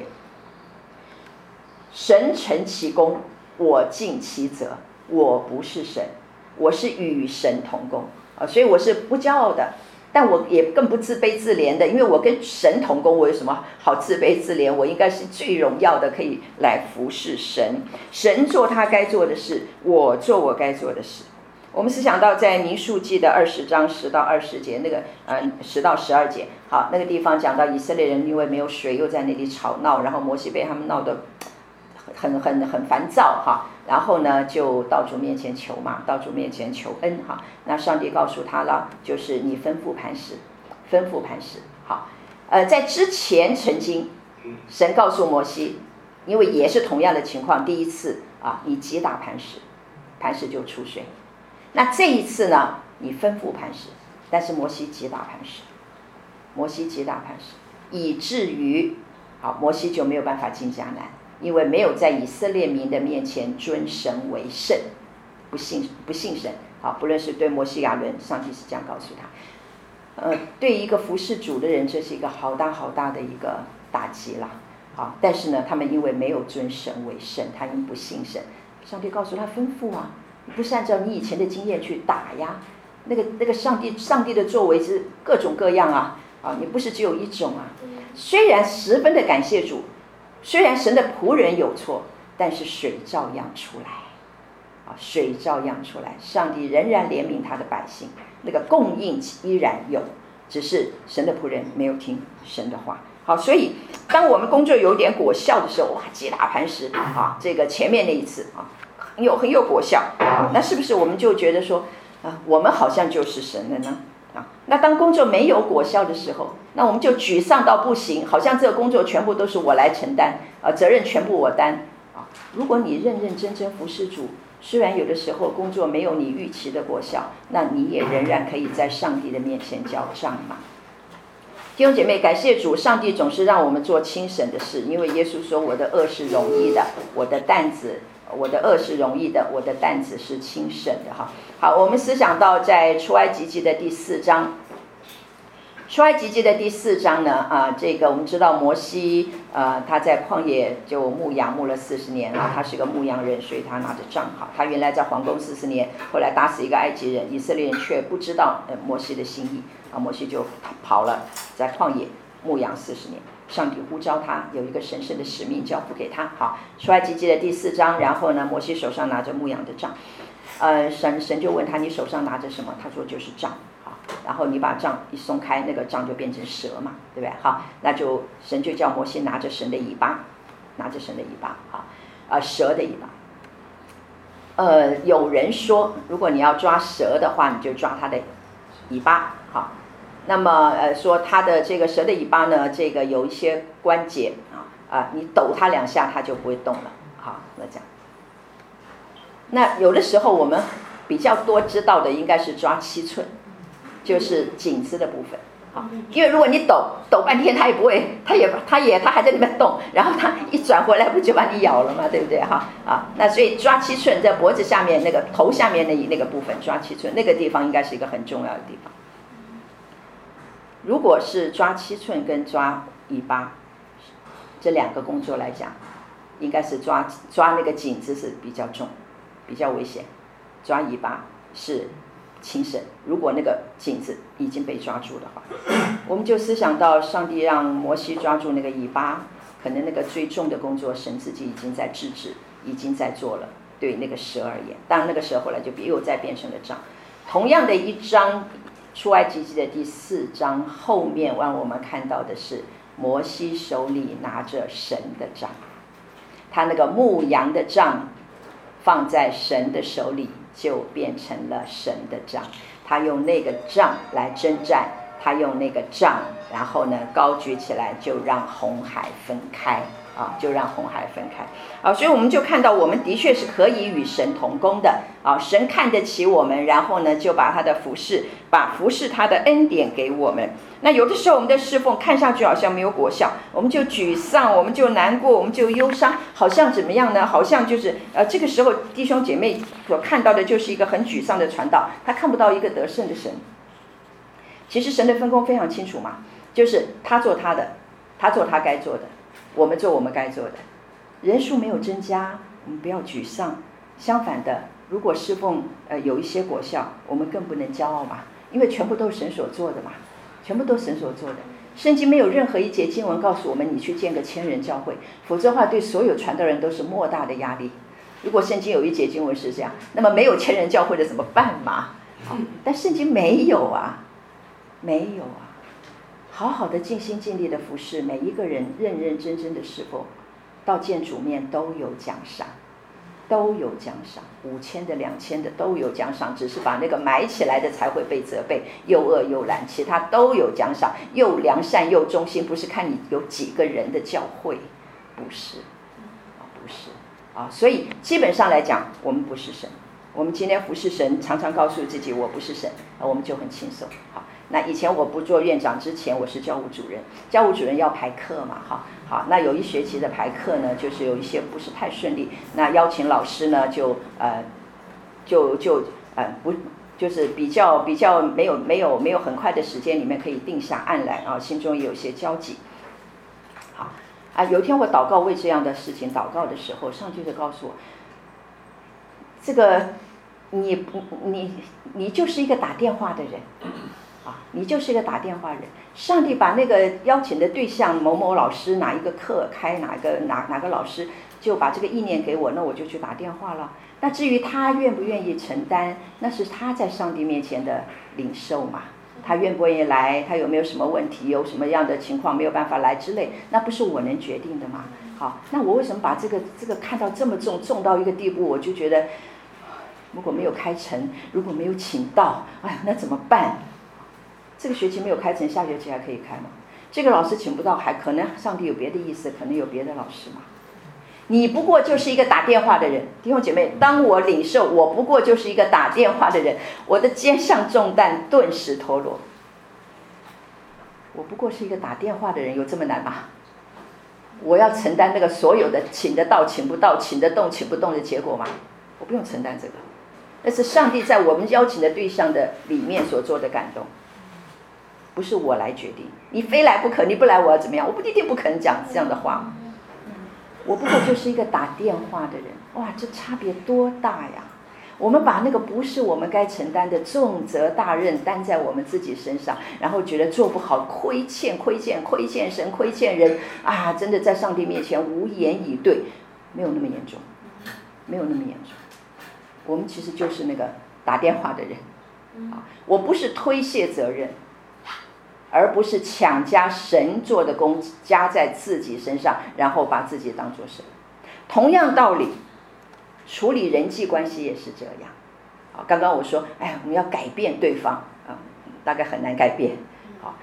神成其功，我尽其责，我不是神，我是与神同工所以我是不骄傲的，但我也更不自卑自怜的，因为我跟神同工，我有什么好自卑自怜？我应该是最荣耀的，可以来服侍神。神做他该做的事，我做我该做的事。我们思想到在民数记的20章10到20节，那个10到12节，好，那个地方讲到以色列人因为没有水，又在那里吵闹，然后摩西被他们闹得很烦躁然后呢就到主面前求嘛，到主面前求恩那上帝告诉他了，就是你吩咐磐石。好，在之前曾经神告诉摩西，因为也是同样的情况，第一次你击打磐石，磐石就出水。那这一次呢，你吩咐磐石，但是摩西击打磐石，以至于摩西就没有办法进迦南，因为没有在以色列民的面前尊神为圣，不信神不论是对摩西亚伦，上帝是这样告诉他对一个服侍主的人，这是一个好大的一个打击啦但是呢，他们因为没有尊神为圣，他因不信神，上帝告诉他吩咐你不是按照你以前的经验去打呀，那个上帝的作为是各种各样你不是只有一种虽然十分的感谢主，虽然神的仆人有错，但是水照样出来上帝仍然怜悯他的百姓，那个供应依然有，只是神的仆人没有听神的话。好，所以当我们工作有点果效的时候，击打磐石这个前面那一次很有果效那是不是我们就觉得说我们好像就是神了呢那当工作没有果效的时候，那我们就沮丧到不行，好像这个工作全部都是我来承担责任全部我担如果你认真服侍主，虽然有的时候工作没有你预期的果效，那你也仍然可以在上帝的面前交账嘛。弟兄姐妹，感谢主，上帝总是让我们做轻省的事，因为耶稣说我的恶是容易的，我的恶是容易的，我的担子是轻省的好，我们思想到在出埃及记的第4章，呢这个我们知道摩西他在旷野就牧羊牧了40年他是个牧羊人，所以他拿着杖他原来在皇宫40年，后来打死一个埃及人，以色列人却不知道摩西的心意摩西就跑了，在旷野牧羊40年，上帝呼召他有一个神圣的使命交付给他出埃及记的第4章，然后呢摩西手上拿着牧羊的杖神就问他，你手上拿着什么？他说就是杖然后你把杖一松开，那个杖就变成蛇嘛，对不对？那就神就叫摩西拿着神的尾巴，蛇的尾巴有人说如果你要抓蛇的话，你就抓它的尾巴那么说它的这个蛇的尾巴呢，这个有一些关节你抖它2下它就不会动了那有的时候我们比较多知道的应该是抓7寸，就是颈子的部分。因为如果你抖半天，它也不会，它还在那边动，然后它一转回来不就把你咬了吗？对不对哈？那所以抓7寸，在脖子下面那个头下面那个部分抓7寸，那个地方应该是一个很重要的地方。如果是抓7寸跟抓尾巴这2个工作来讲，应该是抓那个颈子是比较重，比较危险，抓尾巴是轻省。如果那个颈子已经被抓住的话，我们就思想到上帝让摩西抓住那个尾巴，可能那个最重的工作神自己已经在制止，已经在做了。对那个蛇而言，当然那个蛇后来就又再变成了杖。同样的一章出埃及记的第4章后面让我们看到的是摩西手里拿着神的杖，他那个牧羊的杖放在神的手里，就变成了神的杖。他用那个杖来征战，他用那个杖，然后呢高举起来，就让红海分开就让红海分开所以我们就看到我们的确是可以与神同工的神看得起我们，然后呢就把他的服事他的恩典给我们。那有的时候我们的侍奉看上去好像没有果效，我们就沮丧，我们就难过，我们就忧伤，好像怎么样呢？好像就是这个时候弟兄姐妹所看到的就是一个很沮丧的传道，他看不到一个得胜的神。其实神的分工非常清楚嘛，就是他做他的，他做他该做的，我们做我们该做的。人数没有增加，我们不要沮丧。相反的，如果侍奉有一些果效，我们更不能骄傲嘛，因为全部都是神所做的嘛，全部都是神所做的。圣经没有任何一节经文告诉我们你去建个1000人教会，否则的话对所有传道人都是莫大的压力。如果圣经有一节经文是这样，那么没有1000人教会的怎么办嘛？但圣经没有没有好好的尽心尽力的服侍，每一个人认认真真的侍奉，到见主面都有奖赏，都有奖赏，5000的2000的都有奖赏，只是把那个埋起来的才会被责备，又恶又懒，其他都有奖赏，又良善又忠心，不是看你有几个人的教会，不是不是所以基本上来讲我们不是神，我们今天服侍神常常告诉自己我不是神，我们就很轻松。那以前我不做院长之前，我是教务主任，教务主任要排课嘛好，那有一学期的排课呢，就是有一些不是太顺利，那邀请老师呢不就是比较没有很快的时间里面可以定下案来心中也有些焦急。有一天我祷告为这样的事情祷告的时候，上帝就告诉我，这个你就是一个打电话的人你就是一个打电话人。上帝把那个邀请的对象某某老师哪一个课开哪个老师，就把这个意念给我，那我就去打电话了。那至于他愿不愿意承担，那是他在上帝面前的领受嘛，他愿不愿意来，他有没有什么问题，有什么样的情况没有办法来之类，那不是我能决定的嘛。好，那我为什么把这个看到这么重到一个地步，我就觉得如果没有开成，如果没有请到，那怎么办？这个学期没有开成，下学期还可以开吗？这个老师请不到，还可能上帝有别的意思，可能有别的老师嘛。你不过就是一个打电话的人，弟兄姐妹，当我领受我不过就是一个打电话的人，我的肩上重担顿时脱落。我不过是一个打电话的人，有这么难吗？我要承担那个所有的请得到请不到，请得动请不动的结果吗？我不用承担这个，那是上帝在我们邀请的对象的里面所做的感动，不是我来决定。你非来不可，你不来我要怎么样？我一定不可能讲这样的话。我不过就是一个打电话的人，哇，这差别多大呀！我们把那个不是我们该承担的重责大任担在我们自己身上，然后觉得做不好，亏欠神，亏欠人真的在上帝面前无言以对。没有那么严重，没有那么严重。我们其实就是那个打电话的人我不是推卸责任，而不是强加神做的工加在自己身上，然后把自己当作神。同样道理，处理人际关系也是这样刚刚我说我们要改变对方大概很难改变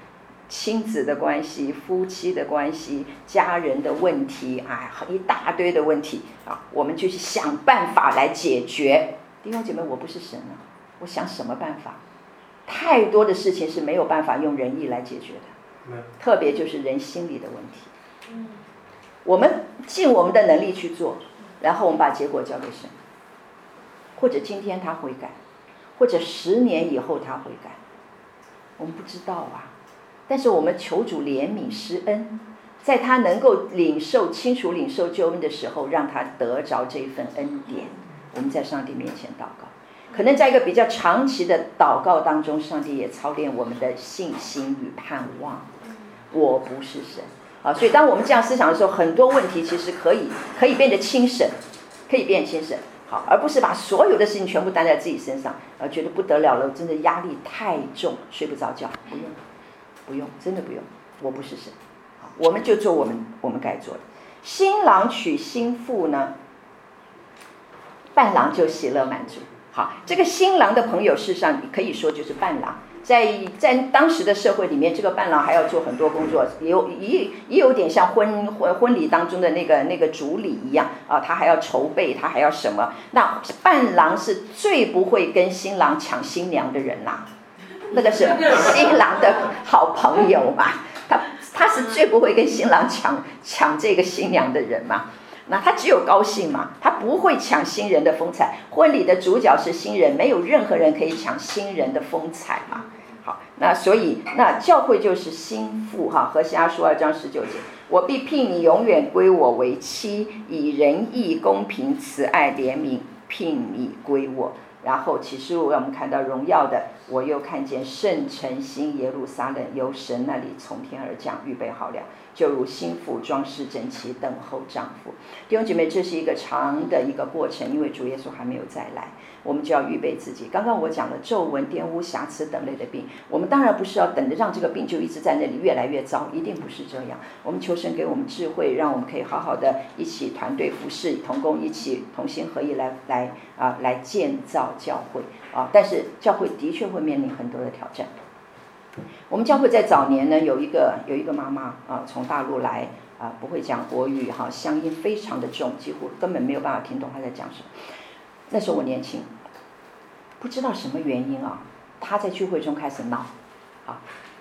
亲子的关系、夫妻的关系、家人的问题，一大堆的问题啊，我们就去想办法来解决。弟兄姐妹，我不是神啊，我想什么办法？太多的事情是没有办法用仁义来解决的，特别就是人心里的问题。我们尽我们的能力去做，然后我们把结果交给神，或者今天他悔改，或者10年以后他悔改，我们不知道啊。但是我们求主怜悯施恩，在他能够清楚领受救恩的时候，让他得着这份恩典。我们在上帝面前祷告，可能在一个比较长期的祷告当中，上帝也操练我们的信心与盼望。我不是神啊，所以当我们这样思想的时候，很多问题其实可以变得轻省，可以变得轻省。好，而不是把所有的事情全部担在自己身上，觉得不得了了，真的压力太重，睡不着觉。不用，真的不用。我不是神，好，我们就做我们该做的。新郎娶新妇呢，伴郎就喜乐满足。好，这个新郎的朋友，事实上可以说就是伴郎。在当时的社会里面，这个伴郎还要做很多工作，也有点像婚礼当中的那个主礼一样啊，他还要筹备，他还要什么？那伴郎是最不会跟新郎抢新娘的人啦，那个是新郎的好朋友嘛，他是最不会跟新郎抢这个新娘的人嘛。那他只有高兴嘛，他不会抢新人的风采。婚礼的主角是新人，没有任何人可以抢新人的风采嘛。好，那所以那教会就是新妇哈，何西阿书2章19节，我必聘你永远归我为妻，以仁义、公平、慈爱、怜悯聘你归我。然后启示录让我们看到荣耀的，我又看见圣城新耶路撒冷由神那里从天而降，预备好了，就如新妇装饰整齐，等候丈夫。弟兄姐妹，这是一个长的一个过程，因为主耶稣还没有再来，我们就要预备自己。刚刚我讲了皱纹、玷污、瑕疵等类的病，我们当然不是要等着让这个病就一直在那里越来越糟，一定不是这样。我们求神给我们智慧，让我们可以好好的一起团队服侍同工，一起同心合意来建造教会啊。但是教会的确会面临很多的挑战。我们教会在早年呢，有一个妈妈啊，从大陆来啊，不会讲国语哈，乡音非常的重，几乎根本没有办法听懂她在讲什么。那时候我年轻，不知道什么原因啊，她在聚会中开始闹啊，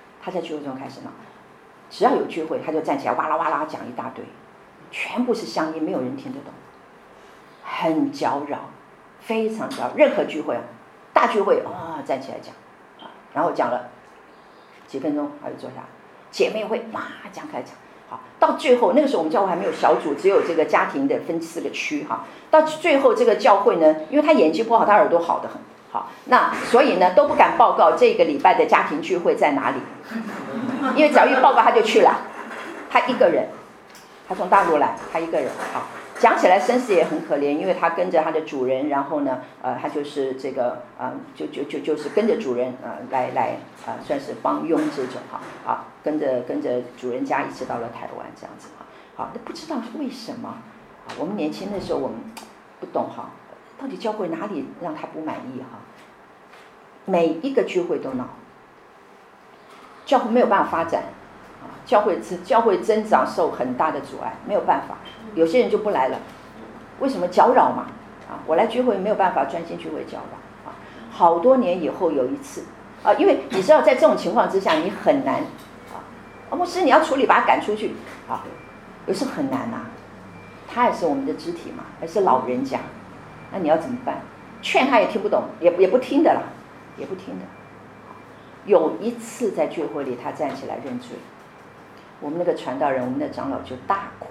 只要有聚会，她就站起来哇啦哇啦讲一大堆，全部是乡音，没有人听得懂，很搅扰，非常搅扰。任何聚会大聚会站起来讲啊，然后讲了几分钟他就坐下来，姐妹会讲开讲。好，到最后那个时候我们教会还没有小组，只有这个家庭的分4个区哈。到最后这个教会呢，因为他眼睛不好，他耳朵好得很好，那所以呢都不敢报告这个礼拜的家庭聚会在哪里，因为只要一报告他就去了，他一个人，他从大陆来，他一个人好。讲起来身世也很可怜，因为他跟着他的主人，然后呢，他就是这个就是跟着主人来算是帮佣这种哈跟着主人家一起到了台湾这样子好，那不知道是为什么我们年轻的时候我们不懂到底教会哪里让他不满意每一个聚会都闹，教会没有办法发展教会增长受很大的阻碍，没有办法，有些人就不来了，为什么？搅扰嘛我来聚会没有办法专心聚会搅扰好多年以后有一次因为你知道在这种情况之下你很难牧师你要处理把他赶出去有时候很难他也是我们的肢体嘛，还是老人家，那你要怎么办？劝他也听不懂，也不听的啦，也不听的。有一次在聚会里他站起来认罪，我们那个传道人，我们的长老就大哭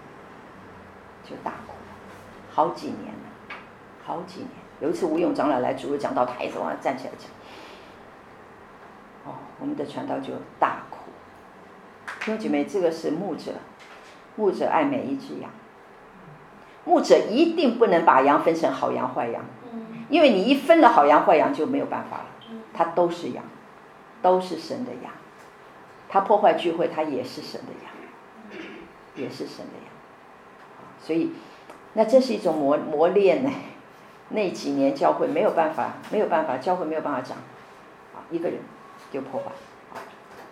好几年了。有一次吴勇长老来主日讲道，他也是站起来讲我们的传道就大哭。弟兄姐妹，这个是牧者爱每一只羊，牧者一定不能把羊分成好羊坏羊，因为你一分了好羊坏羊就没有办法了，它都是羊，都是神的羊，他破坏聚会，他也是神的羊，所以那这是一种磨练那几年教会没有办法，教会没有办法长一个人就破坏。那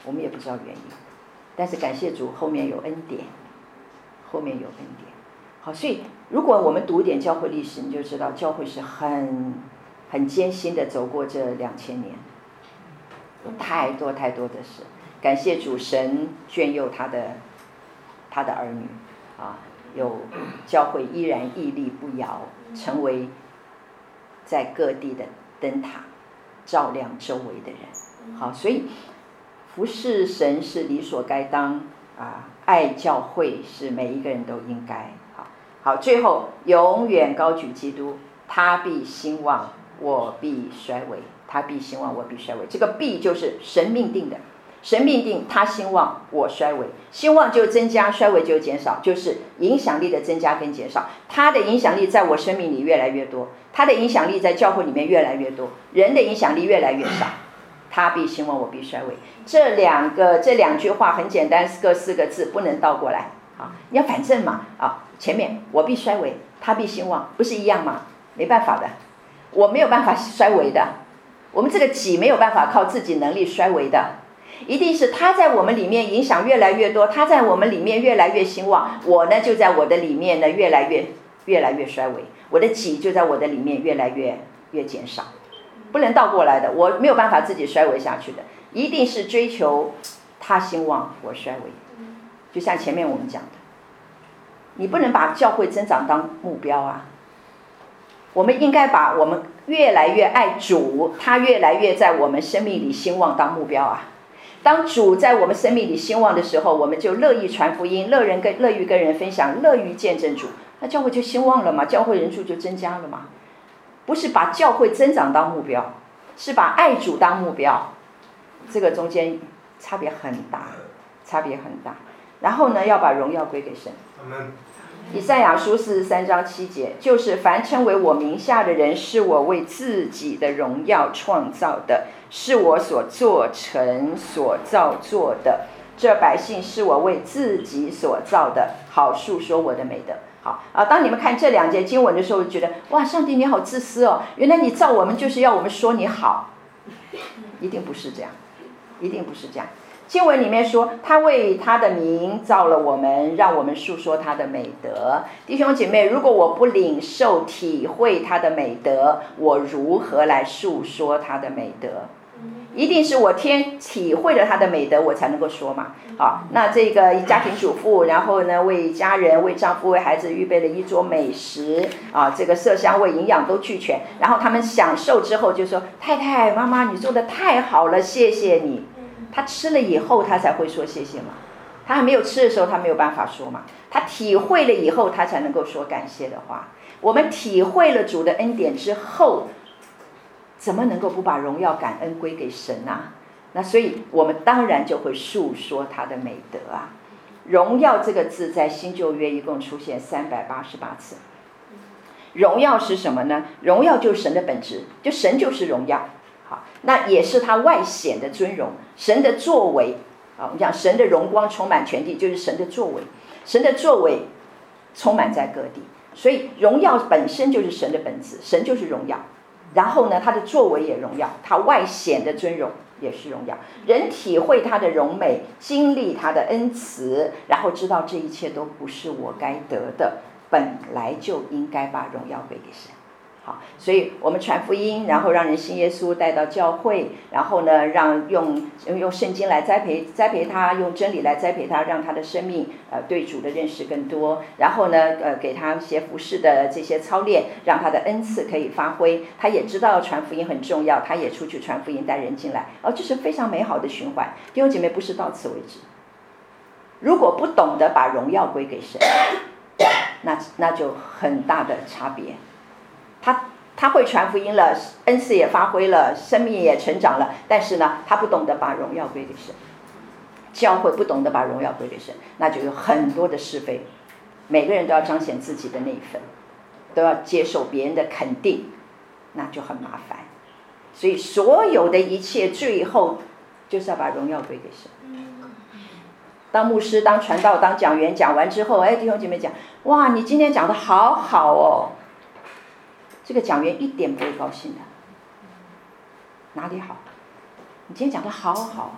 我们也不知道原因，但是感谢主，后面有恩典，后面有恩典。好，所以如果我们读一点教会历史，你就知道教会是很艰辛的走过这2000年，有太多太多的事。感谢主，神眷佑他的儿女啊，有教会依然屹立不摇，成为在各地的灯塔，照亮周围的人。好，所以服侍神是理所该当啊，爱教会是每一个人都应该。好，最后永远高举基督，他必兴旺，我必衰微。他必兴旺，我必衰微。这个必就是神命定的，神命定他兴旺，我衰微。兴旺就增加，衰微就减少，就是影响力的增加跟减少。他的影响力在我生命里越来越多，他的影响力在教会里面越来越多，人的影响力越来越少。他必兴旺，我必衰微。这两句话很简单，各4个字，不能倒过来。好，你要反正嘛啊，前面我必衰微，他必兴旺，不是一样吗？没办法的，我没有办法衰微的，我们这个己没有办法靠自己能力衰微的，一定是他在我们里面影响越来越多，他在我们里面越来越兴旺，我呢就在我的里面呢越来越衰微，我的己就在我的里面越来越减少，不能倒过来的，我没有办法自己衰微下去的，一定是追求他兴旺，我衰微。就像前面我们讲的，你不能把教会增长当目标啊，我们应该把我们越来越爱主，他越来越在我们生命里兴旺当目标啊。当主在我们生命里兴旺的时候，我们就乐意传福音，乐于跟人分享，乐于见证主，那教会就兴旺了嘛，教会人数就增加了嘛。不是把教会增长当目标，是把爱主当目标，这个中间差别很大。然后呢，要把荣耀归给神。以赛亚书43章7节，就是凡称为我名下的人，是我为自己的荣耀创造的，是我所做成所造作的，这百姓是我为自己所造的，好述说我的美德。好啊，当你们看这2节经文的时候，觉得哇，上帝你好自私哦，原来你造我们就是要我们说你好，一定不是这样，一定不是这样。经文里面说，他为他的名造了我们，让我们述说他的美德。弟兄姐妹，如果我不领受体会他的美德，我如何来述说他的美德？一定是我体会了他的美德，我才能够说嘛。好，那这个家庭主妇，然后呢，为家人、为丈夫、为孩子预备了一桌美食啊，这个色香味营养都俱全，然后他们享受之后就说：“太太、妈妈，你做的太好了，谢谢你。”他吃了以后，他才会说谢谢嘛。他还没有吃的时候，他没有办法说嘛。他体会了以后，他才能够说感谢的话。我们体会了主的恩典之后，怎么能够不把荣耀感恩归给神啊？那所以我们当然就会述说他的美德啊。荣耀这个字在新旧约一共出现388次。荣耀是什么呢？荣耀就是神的本质，就神就是荣耀。好，那也是他外显的尊荣，神的作为啊，我们讲神的荣光充满全地，就是神的作为，神的作为充满在各地，所以荣耀本身就是神的本质，神就是荣耀。然后呢，他的作为也荣耀，他外显的尊荣也是荣耀。人体会他的荣美，经历他的恩慈，然后知道这一切都不是我该得的，本来就应该把荣耀归给神。好，所以我们传福音，然后让人信耶稣，带到教会，然后呢，让用圣经来栽培他，用真理来栽培他，让他的生命对主的认识更多。然后呢，给他一些服事的这些操练，让他的恩赐可以发挥。他也知道传福音很重要，他也出去传福音，带人进来。这是非常美好的循环。弟兄姐妹，不是到此为止。如果不懂得把荣耀归给神，那就很大的差别。他会传福音了，恩赐也发挥了，生命也成长了，但是呢，他不懂得把荣耀归给神，教会不懂得把荣耀归给神，那就有很多的是非。每个人都要彰显自己的那一份，都要接受别人的肯定，那就很麻烦。所以所有的一切最后就是要把荣耀归给神。当牧师、当传道、当讲员，讲完之后，弟兄姐妹讲，哇，你今天讲的好好哦。这个讲员一点不会高兴的，哪里好？你今天讲的好好，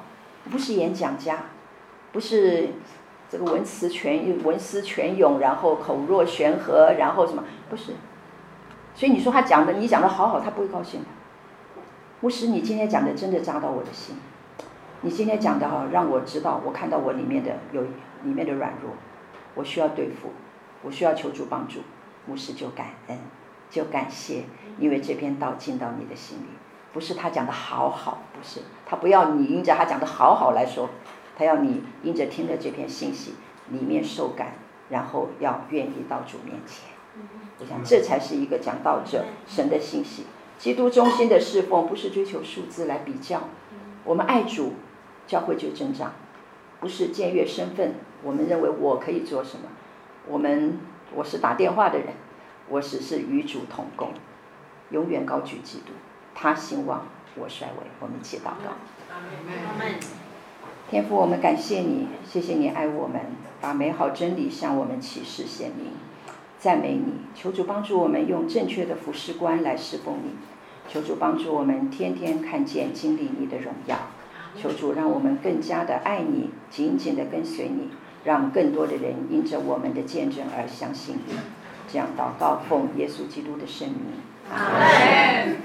不是演讲家，不是这个文思泉涌，然后口若悬河，然后什么，不是。所以你说你讲的好好，他不会高兴的。牧师，你今天讲的真的扎到我的心，你今天讲的好，让我知道，我看到我里面的软弱，我需要对付，我需要求主帮助。牧师就感恩，就感谢，因为这篇道进到你的心里。不是他讲的好好，不是，他不要你因着他讲的好好来说，他要你因着听了这篇信息里面受感，然后要愿意到主面前。我想这才是一个讲道者神的信息。基督中心的侍奉不是追求数字来比较，我们爱主，教会就增长，不是僭越身份。我们认为我可以做什么，我是打电话的人，我只是与主同工，永远高举基督，他兴旺，我衰微。我们一起祷告。天父，我们感谢你，谢谢你爱我们，把美好真理向我们启示显明，赞美你。求主帮助我们用正确的服事观来侍奉你，求主帮助我们天天看见经历你的荣耀，求主让我们更加的爱你，紧紧的跟随你，让更多的人因着我们的见证而相信你。这样祷告，奉耶稣基督的圣名，阿们。